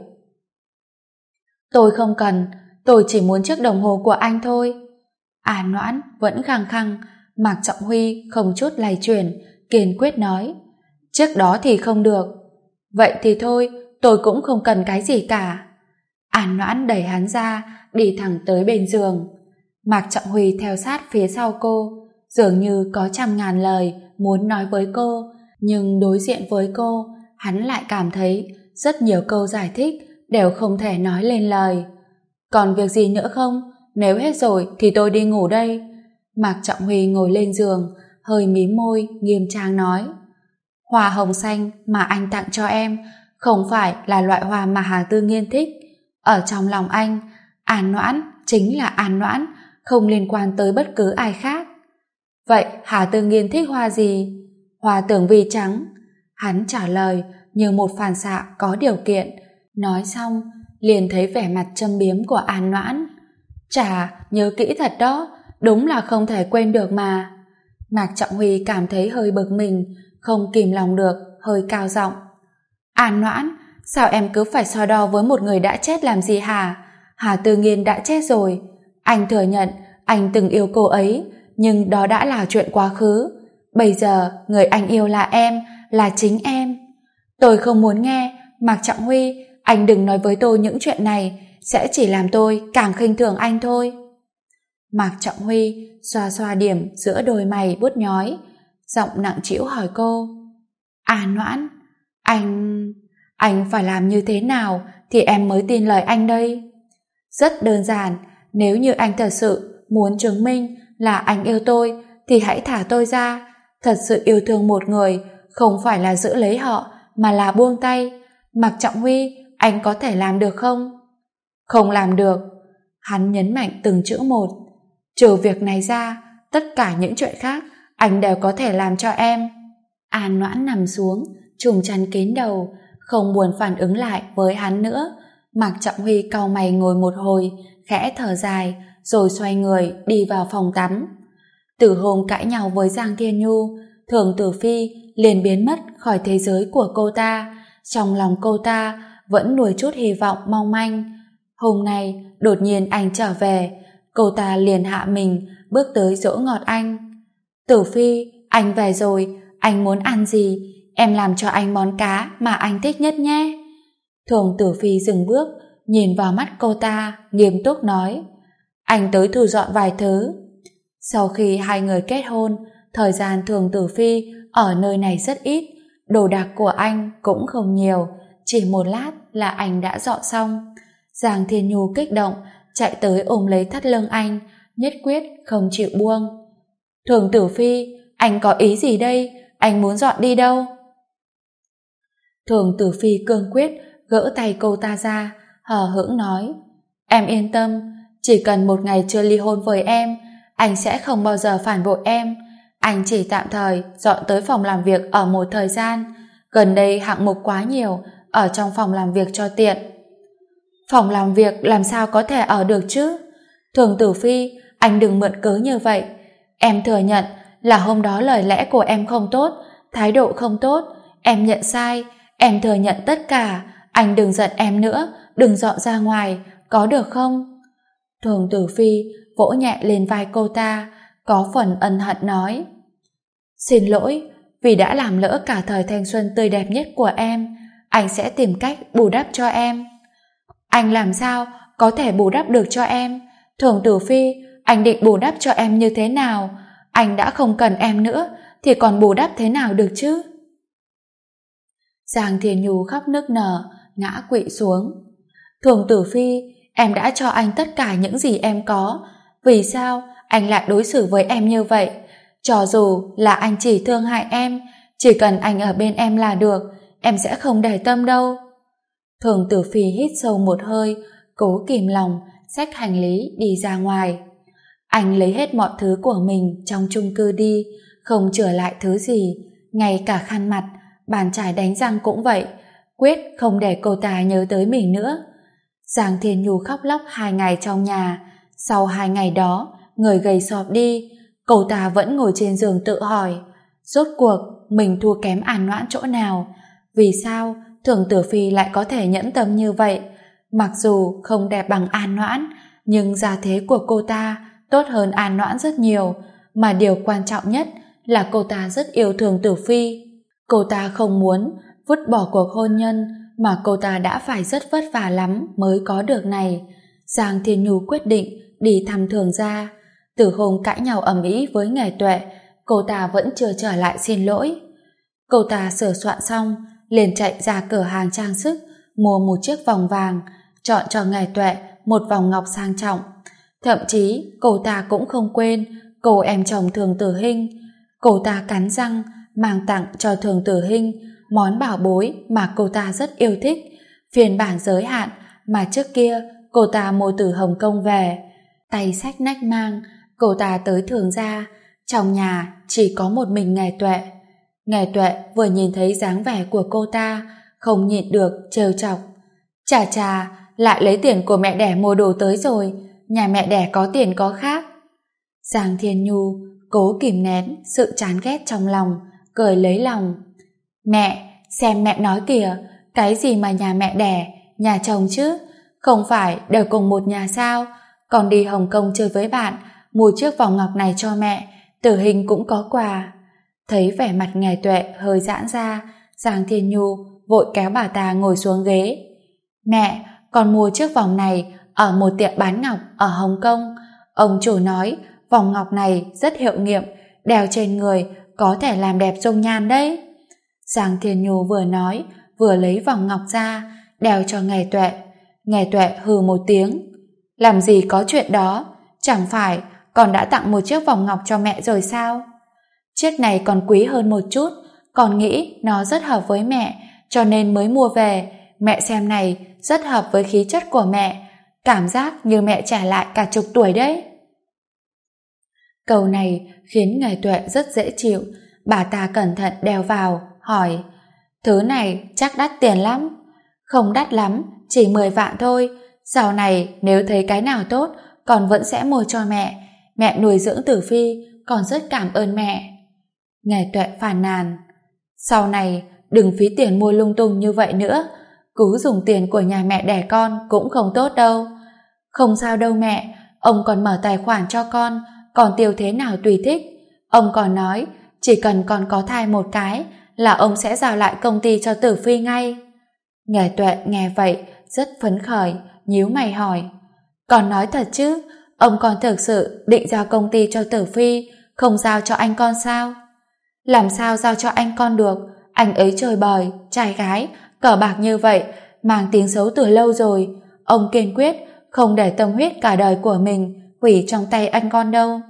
Tôi không cần, tôi chỉ muốn chiếc đồng hồ của anh thôi. An Noãn vẫn khăng khăng. Mạc Trọng Huy không chút lay chuyển, kiên quyết nói: Chiếc đó thì không được. Vậy thì thôi, tôi cũng không cần cái gì cả. An Noãn đẩy hắn ra, đi thẳng tới bên giường. Mạc Trọng Huy theo sát phía sau cô, dường như có trăm ngàn lời muốn nói với cô, nhưng đối diện với cô, hắn lại cảm thấy rất nhiều câu giải thích đều không thể nói lên lời. Còn việc gì nữa không? Nếu hết rồi thì tôi đi ngủ đây. Mạc Trọng Huy ngồi lên giường, hơi mím môi, nghiêm trang nói: Hoa hồng xanh mà anh tặng cho em không phải là loại hoa mà Hà Tư Nghiên thích. Ở trong lòng anh, An Noãn chính là An Noãn, không liên quan tới bất cứ ai khác. Vậy Hà Tư Nghiên thích hoa gì? Hoa tưởng vi trắng. Hắn trả lời như một phản xạ có điều kiện. Nói xong, liền thấy vẻ mặt châm biếm của An Noãn. Chà, nhớ kỹ thật đó, đúng là không thể quên được mà. Mạc Trọng Huy cảm thấy hơi bực mình, không kìm lòng được, hơi cao giọng: An Noãn, sao em cứ phải so đo với một người đã chết làm gì hả? Hà Tư Nghiên đã chết rồi. Anh thừa nhận anh từng yêu cô ấy, nhưng đó đã là chuyện quá khứ. Bây giờ người anh yêu là em, là chính em. Tôi không muốn nghe. Mạc Trọng Huy, anh đừng nói với tôi những chuyện này, sẽ chỉ làm tôi càng khinh thường anh thôi. Mạc Trọng Huy xoa xoa điểm giữa đôi mày bút nhói, giọng nặng trĩu hỏi cô: An Noãn, anh phải làm như thế nào thì em mới tin lời anh đây? Rất đơn giản, nếu như anh thật sự muốn chứng minh là anh yêu tôi thì hãy thả tôi ra. Thật sự yêu thương một người không phải là giữ lấy họ mà là buông tay. Mạc Trọng Huy, anh có thể làm được không? Không làm được. Hắn nhấn mạnh từng chữ một. Trừ việc này ra, tất cả những chuyện khác anh đều có thể làm cho em. An Noãn nằm xuống, trùm chăn kín đầu, không buồn phản ứng lại với hắn nữa. Mạc Trọng Huy cau mày ngồi một hồi, khẽ thở dài, rồi xoay người đi vào phòng tắm. Từ hôm cãi nhau với Giang Thiên Nhu, Thường Tử Phi liền biến mất khỏi thế giới của cô ta. Trong lòng cô ta vẫn nuôi chút hy vọng mong manh. Hôm nay đột nhiên anh trở về, cô ta liền hạ mình bước tới dỗ ngọt anh. Tử Phi, anh về rồi, anh muốn ăn gì? Em làm cho anh món cá mà anh thích nhất nhé. Thường Tử Phi dừng bước, nhìn vào mắt cô ta, nghiêm túc nói: Anh tới thu dọn vài thứ. Sau khi hai người kết hôn, thời gian Thường Tử Phi ở nơi này rất ít, đồ đạc của anh cũng không nhiều, chỉ một lát là anh đã dọn xong. Giang Thiên Nhu kích động, chạy tới ôm lấy thắt lưng anh, nhất quyết không chịu buông. Thường Tử Phi, anh có ý gì đây? Anh muốn dọn đi đâu? Thường Tử Phi cương quyết gỡ tay cô ta ra, hờ hững nói: Em yên tâm, chỉ cần một ngày chưa ly hôn với em, anh sẽ không bao giờ phản bội em. Anh chỉ tạm thời dọn tới phòng làm việc ở một thời gian. Gần đây hạng mục quá nhiều, ở trong phòng làm việc cho tiện. Phòng làm việc làm sao có thể ở được chứ? Thường Tử Phi, anh đừng mượn cớ như vậy. Em thừa nhận là hôm đó lời lẽ của em không tốt, thái độ không tốt. Em nhận sai, em thừa nhận tất cả. Anh đừng giận em nữa, đừng dọn ra ngoài, có được không? Thường Tử Phi vỗ nhẹ lên vai cô ta, có phần ân hận nói: Xin lỗi, vì đã làm lỡ cả thời thanh xuân tươi đẹp nhất của em. Anh sẽ tìm cách bù đắp cho em. Anh làm sao có thể bù đắp được cho em? Thường Tử Phi, anh định bù đắp cho em như thế nào? Anh đã không cần em nữa thì còn bù đắp thế nào được chứ? Giang Thiên Nhu khóc nức nở, ngã quỵ xuống. Thường Tử Phi, em đã cho anh tất cả những gì em có, vì sao anh lại đối xử với em như vậy? Cho dù là anh chỉ thương hại em, chỉ cần anh ở bên em là được, em sẽ không để tâm đâu. Thường Tử Phi hít sâu một hơi, cố kìm lòng xách hành lý đi ra ngoài. Anh lấy hết mọi thứ của mình trong chung cư đi, không trở lại thứ gì, ngay cả khăn mặt, bàn chải đánh răng cũng vậy, quyết không để cô ta nhớ tới mình nữa. Giang Thiên Nhu khóc lóc 2 ngày trong nhà. Sau 2 ngày đó, người gầy sọp đi, cô ta vẫn ngồi trên giường tự hỏi, rốt cuộc mình thua kém An Noãn chỗ nào? Vì sao Thường Tử Phi lại có thể nhẫn tâm như vậy? Mặc dù không đẹp bằng An Noãn, nhưng gia thế của cô ta tốt hơn An Noãn rất nhiều, mà điều quan trọng nhất là cô ta rất yêu Thường Tử Phi. Cô ta không muốn vứt bỏ cuộc hôn nhân mà cô ta đã phải rất vất vả lắm mới có được này. Giang Thiên Nhu quyết định đi thăm Thường gia. Từ hôm cãi nhau ầm ĩ với Nghề Tuệ, cô ta vẫn chưa trở lại xin lỗi. Cô ta sửa soạn xong, liền chạy ra cửa hàng trang sức, mua một chiếc vòng vàng, chọn cho Nghề Tuệ một vòng ngọc sang trọng. Thậm chí cô ta cũng không quên cô em chồng Thường Tử Hinh. Cô ta cắn răng mang tặng cho Thường Tử Hinh món bảo bối mà cô ta rất yêu thích, phiên bản giới hạn mà trước kia cô ta mua từ Hồng Kông về. Tay xách nách mang, cô ta tới Thường gia. Trong nhà chỉ có một mình Nghề Tuệ. Nghề Tuệ vừa nhìn thấy dáng vẻ của cô ta, không nhịn được trêu chọc. Chà chà, lại lấy tiền của mẹ đẻ mua đồ tới rồi, nhà mẹ đẻ có tiền có khác. Giang Thiên Nhu cố kìm nén sự chán ghét trong lòng, cười lấy lòng. Mẹ, xem mẹ nói kìa, cái gì mà nhà mẹ đẻ, nhà chồng chứ, không phải đều cùng một nhà sao? Còn đi Hồng Kông chơi với bạn, mua chiếc vòng ngọc này cho mẹ, Tử Hình cũng có quà. Thấy vẻ mặt Nghề Tuệ hơi giãn ra, Giang Thiên Nhu vội kéo bà ta ngồi xuống ghế. Mẹ, con mua chiếc vòng này ở một tiệm bán ngọc ở Hồng Kông. Ông chủ nói vòng ngọc này rất hiệu nghiệm, đeo trên người có thể làm đẹp dung nhan đấy. Giang Thiên Nhu vừa nói vừa lấy vòng ngọc ra đeo cho Nghề Tuệ. Nghề Tuệ hừ một tiếng. Làm gì có chuyện đó, chẳng phải con đã tặng một chiếc vòng ngọc cho mẹ rồi sao? Chiếc này còn quý hơn một chút, con nghĩ nó rất hợp với mẹ cho nên mới mua về. Mẹ xem này, rất hợp với khí chất của mẹ, cảm giác như mẹ trẻ lại cả chục tuổi đấy. Câu này khiến Nghề Tuệ rất dễ chịu. Bà ta cẩn thận đeo vào, hỏi, thứ này chắc đắt tiền lắm. Không đắt lắm, chỉ 10 vạn thôi. Sau này nếu thấy cái nào tốt, con vẫn sẽ mua cho mẹ. Mẹ nuôi dưỡng Tử Phi, con rất cảm ơn mẹ. Nghề Tuệ phàn nàn, sau này đừng phí tiền mua lung tung như vậy nữa, cứ dùng tiền của nhà mẹ đẻ con cũng không tốt đâu. Không sao đâu mẹ, ông còn mở tài khoản cho con tiêu thế nào tùy thích. Ông còn nói chỉ cần con có thai một cái là ông sẽ giao lại công ty cho Tử Phi ngay. Nghề Tuệ nghe vậy rất phấn khởi, nhíu mày hỏi, con nói thật chứ, ông còn thực sự định giao công ty cho Tử Phi, không giao cho anh con sao? Làm sao giao cho anh con được, anh ấy chơi bời, trai gái, cờ bạc như vậy, mang tiếng xấu từ lâu rồi. Ông kiên quyết không để tâm huyết cả đời của mình hủy trong tay anh con đâu.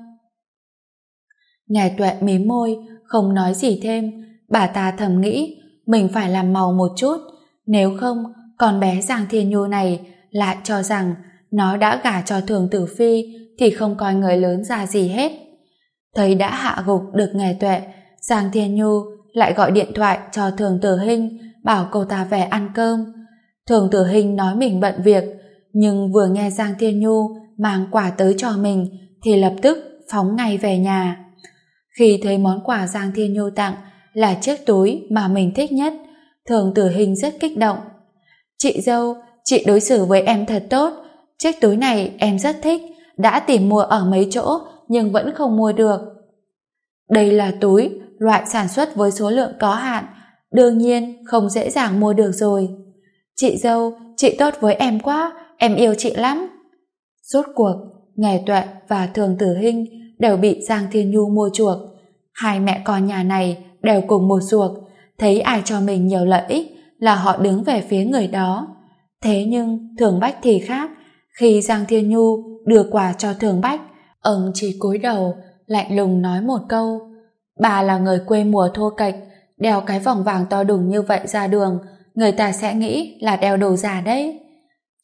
Nghề Tuệ mím môi, không nói gì thêm. Bà ta thầm nghĩ mình phải làm màu một chút, nếu không con bé Giang Thiên Nhu này lại cho rằng nó đã gả cho Thường Tử Phi thì không coi người lớn ra gì hết. Thấy đã hạ gục được Nghề Tuệ, Giang Thiên Nhu lại gọi điện thoại cho Thường Tử Hinh bảo cô ta về ăn cơm. Thường Tử Hinh nói mình bận việc, nhưng vừa nghe Giang Thiên Nhu mang quà tới cho mình thì lập tức phóng ngay về nhà. Khi thấy món quà Giang Thiên Nhu tặng là chiếc túi mà mình thích nhất, Thường Tử Hinh rất kích động. Chị dâu, chị đối xử với em thật tốt, chiếc túi này em rất thích, đã tìm mua ở mấy chỗ nhưng vẫn không mua được. Đây là túi loại sản xuất với số lượng có hạn, đương nhiên không dễ dàng mua được rồi. Chị dâu, chị tốt với em quá, em yêu chị lắm. Rốt cuộc, Nghề Tuệ và Thường Tử Hinh đều bị Giang Thiên Nhu mua chuộc. Hai mẹ con nhà này đều cùng một ruột, thấy ai cho mình nhiều lợi ích là họ đứng về phía người đó. Thế nhưng Thường Bách thì khác. Khi Giang Thiên Nhu đưa quà cho Thường Bách, ông chỉ cúi đầu lạnh lùng nói một câu, bà là người quê mùa thô kệch, đeo cái vòng vàng to đùng như vậy ra đường, người ta sẽ nghĩ là đeo đồ giả đấy.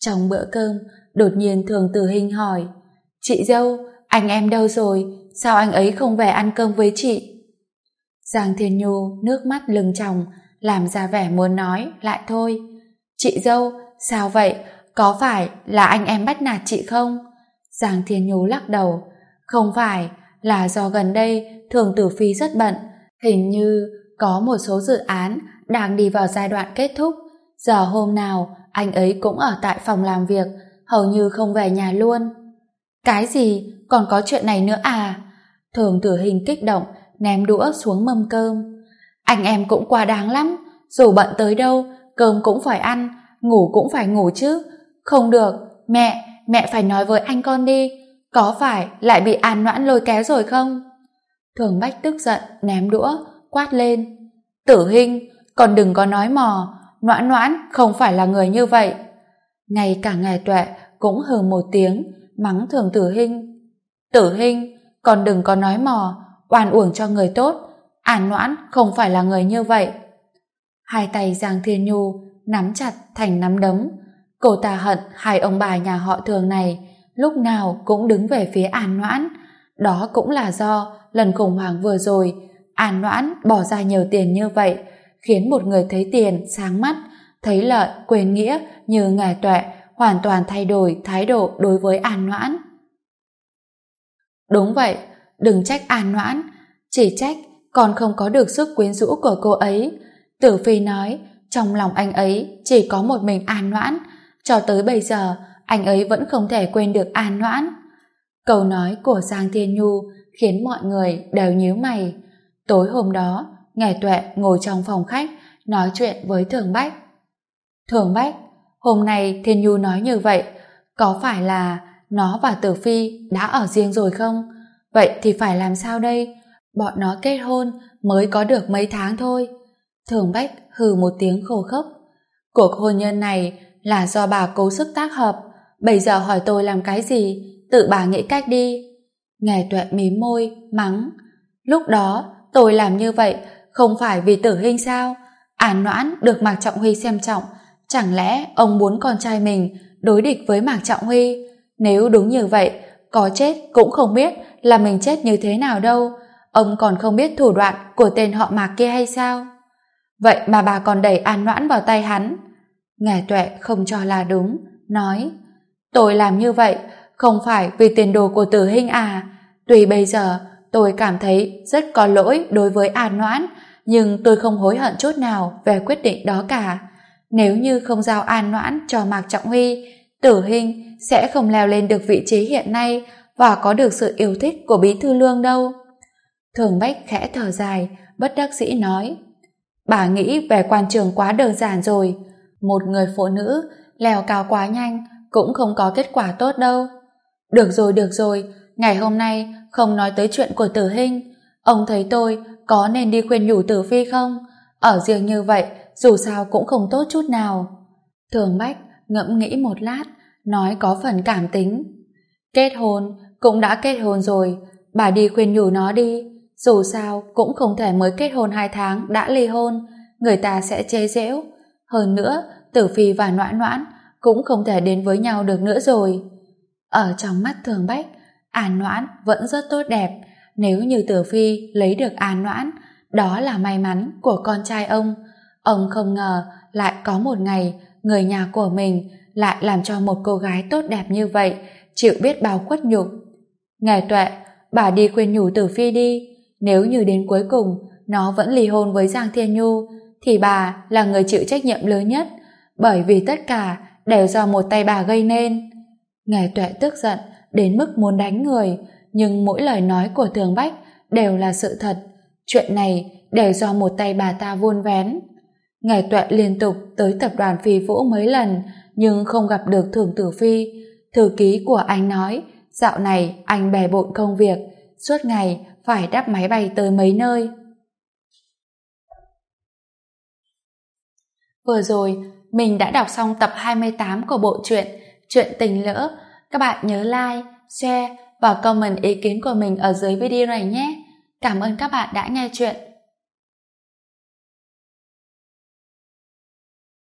Trong bữa cơm, đột nhiên Thường Tử Hinh hỏi: Chị dâu, anh em đâu rồi? Sao anh ấy không về ăn cơm với chị? Giang Thiên Nhu nước mắt lưng tròng, làm ra vẻ muốn nói lại thôi. Chị dâu, sao vậy? Có phải là anh em bắt nạt chị không? Giang Thiên Nhu lắc đầu. Không phải, là do gần đây Thường Tử Phi rất bận. Hình như có một số dự án đang đi vào giai đoạn kết thúc. Giờ hôm nào anh ấy cũng ở tại phòng làm việc, hầu như không về nhà luôn. Cái gì? Còn có chuyện này nữa à? Thường Tử Hình kích động, ném đũa xuống mâm cơm. Anh em cũng quá đáng lắm, dù bận tới đâu, cơm cũng phải ăn, ngủ cũng phải ngủ chứ. Không được, mẹ phải nói với anh con đi, có phải lại bị An Noãn lôi kéo rồi không? Thường Bách tức giận, ném đũa, quát lên. Tử Hinh, còn đừng có nói mò, Noãn Noãn không phải là người như vậy. Ngay cả Ngài Tuệ cũng hừ một tiếng, mắng Thường Tử Hinh. Tử Hinh, còn đừng có nói mò, oan uổng cho người tốt, An Noãn không phải là người như vậy. Hai tay Giang Thiên Nhu nắm chặt thành nắm đấm. Cô ta hận hai ông bà nhà họ Thường này lúc nào cũng đứng về phía An Noãn. Đó cũng là do lần khủng hoảng vừa rồi An Noãn bỏ ra nhiều tiền như vậy, khiến một người thấy tiền sáng mắt, thấy lợi quên nghĩa như Ngài Tuệ hoàn toàn thay đổi thái độ đối với An Noãn. Đúng vậy, đừng trách An Noãn, chỉ trách còn không có được sức quyến rũ của cô ấy. Tử Phi nói trong lòng anh ấy chỉ có một mình An Noãn, cho tới bây giờ anh ấy vẫn không thể quên được An Noãn. Câu nói của Giang Thiên Nhu khiến mọi người đều nhíu mày. Tối hôm đó, Ngài Tuệ ngồi trong phòng khách nói chuyện với Thường Bách. Thường Bách, hôm nay Thiên Nhu nói như vậy, có phải là nó và Tử Phi đã ở riêng rồi không? Vậy thì phải làm sao đây? Bọn nó kết hôn mới có được mấy tháng thôi. Thường Bách hừ một tiếng khô khốc. Cuộc hôn nhân này là do bà cố sức tác hợp, bây giờ hỏi tôi làm cái gì, tự bà nghĩ cách đi. Ngài Tuệ mím môi, mắng. Lúc đó tôi làm như vậy không phải vì Tử Hinh sao? An Noãn được Mạc Trọng Huy xem trọng, chẳng lẽ ông muốn con trai mình đối địch với Mạc Trọng Huy? Nếu đúng như vậy, có chết cũng không biết là mình chết như thế nào đâu. Ông còn không biết thủ đoạn của tên họ Mạc kia hay sao? Vậy mà bà còn đẩy An Noãn vào tay hắn. Ngài Tuệ không cho là đúng, nói. Tôi làm như vậy không phải vì tiền đồ của Tử Hinh à? Tuy bây giờ tôi cảm thấy rất có lỗi đối với An Noãn, nhưng tôi không hối hận chút nào về quyết định đó cả. Nếu như không giao An Noãn cho Mạc Trọng Huy, Tử Hinh sẽ không leo lên được vị trí hiện nay và có được sự yêu thích của Bí Thư Lương đâu. Thường Bách khẽ thở dài, bất đắc dĩ nói. Bà nghĩ về quan trường quá đơn giản rồi. Một người phụ nữ leo cao quá nhanh cũng không có kết quả tốt đâu. Được rồi, ngày hôm nay không nói tới chuyện của Tử Hinh. Ông thấy tôi có nên đi khuyên nhủ Tử Phi không? Ở riêng như vậy dù sao cũng không tốt chút nào. Thường Bách ngẫm nghĩ một lát, nói có phần cảm tính. Kết hôn cũng đã kết hôn rồi, bà đi khuyên nhủ nó đi. Dù sao cũng không thể mới kết hôn 2 tháng đã ly hôn, người ta sẽ chế giễu. Hơn nữa, Tử Phi và Noãn Noãn cũng không thể đến với nhau được nữa rồi. Ở trong mắt Thường Bách, An Noãn vẫn rất tốt đẹp. Nếu như Tử Phi lấy được An Noãn, đó là may mắn của con trai ông. Ông không ngờ lại có một ngày người nhà của mình lại làm cho một cô gái tốt đẹp như vậy chịu biết bao khuất nhục. Ngài Tuệ, bà đi khuyên nhủ Tử Phi đi. Nếu như đến cuối cùng nó vẫn ly hôn với Giang Thiên Nhu, thì bà là người chịu trách nhiệm lớn nhất, bởi vì tất cả đều do một tay bà gây nên. Ngài Tuệ tức giận đến mức muốn đánh người, nhưng mỗi lời nói của Thường Bách đều là sự thật. Chuyện này đều do một tay bà ta vun vén. Ngài Tuệ liên tục tới tập đoàn Phi Vũ mấy lần, nhưng không gặp được Thường Tử Phi. Thư ký của anh nói, dạo này anh bề bộn công việc, suốt ngày phải đáp máy bay tới mấy nơi. Vừa rồi, mình đã đọc xong tập 28 của bộ truyện Chuyện Tình Lỡ. Các bạn nhớ like, share và comment ý kiến của mình ở dưới video này nhé. Cảm ơn các bạn đã nghe chuyện.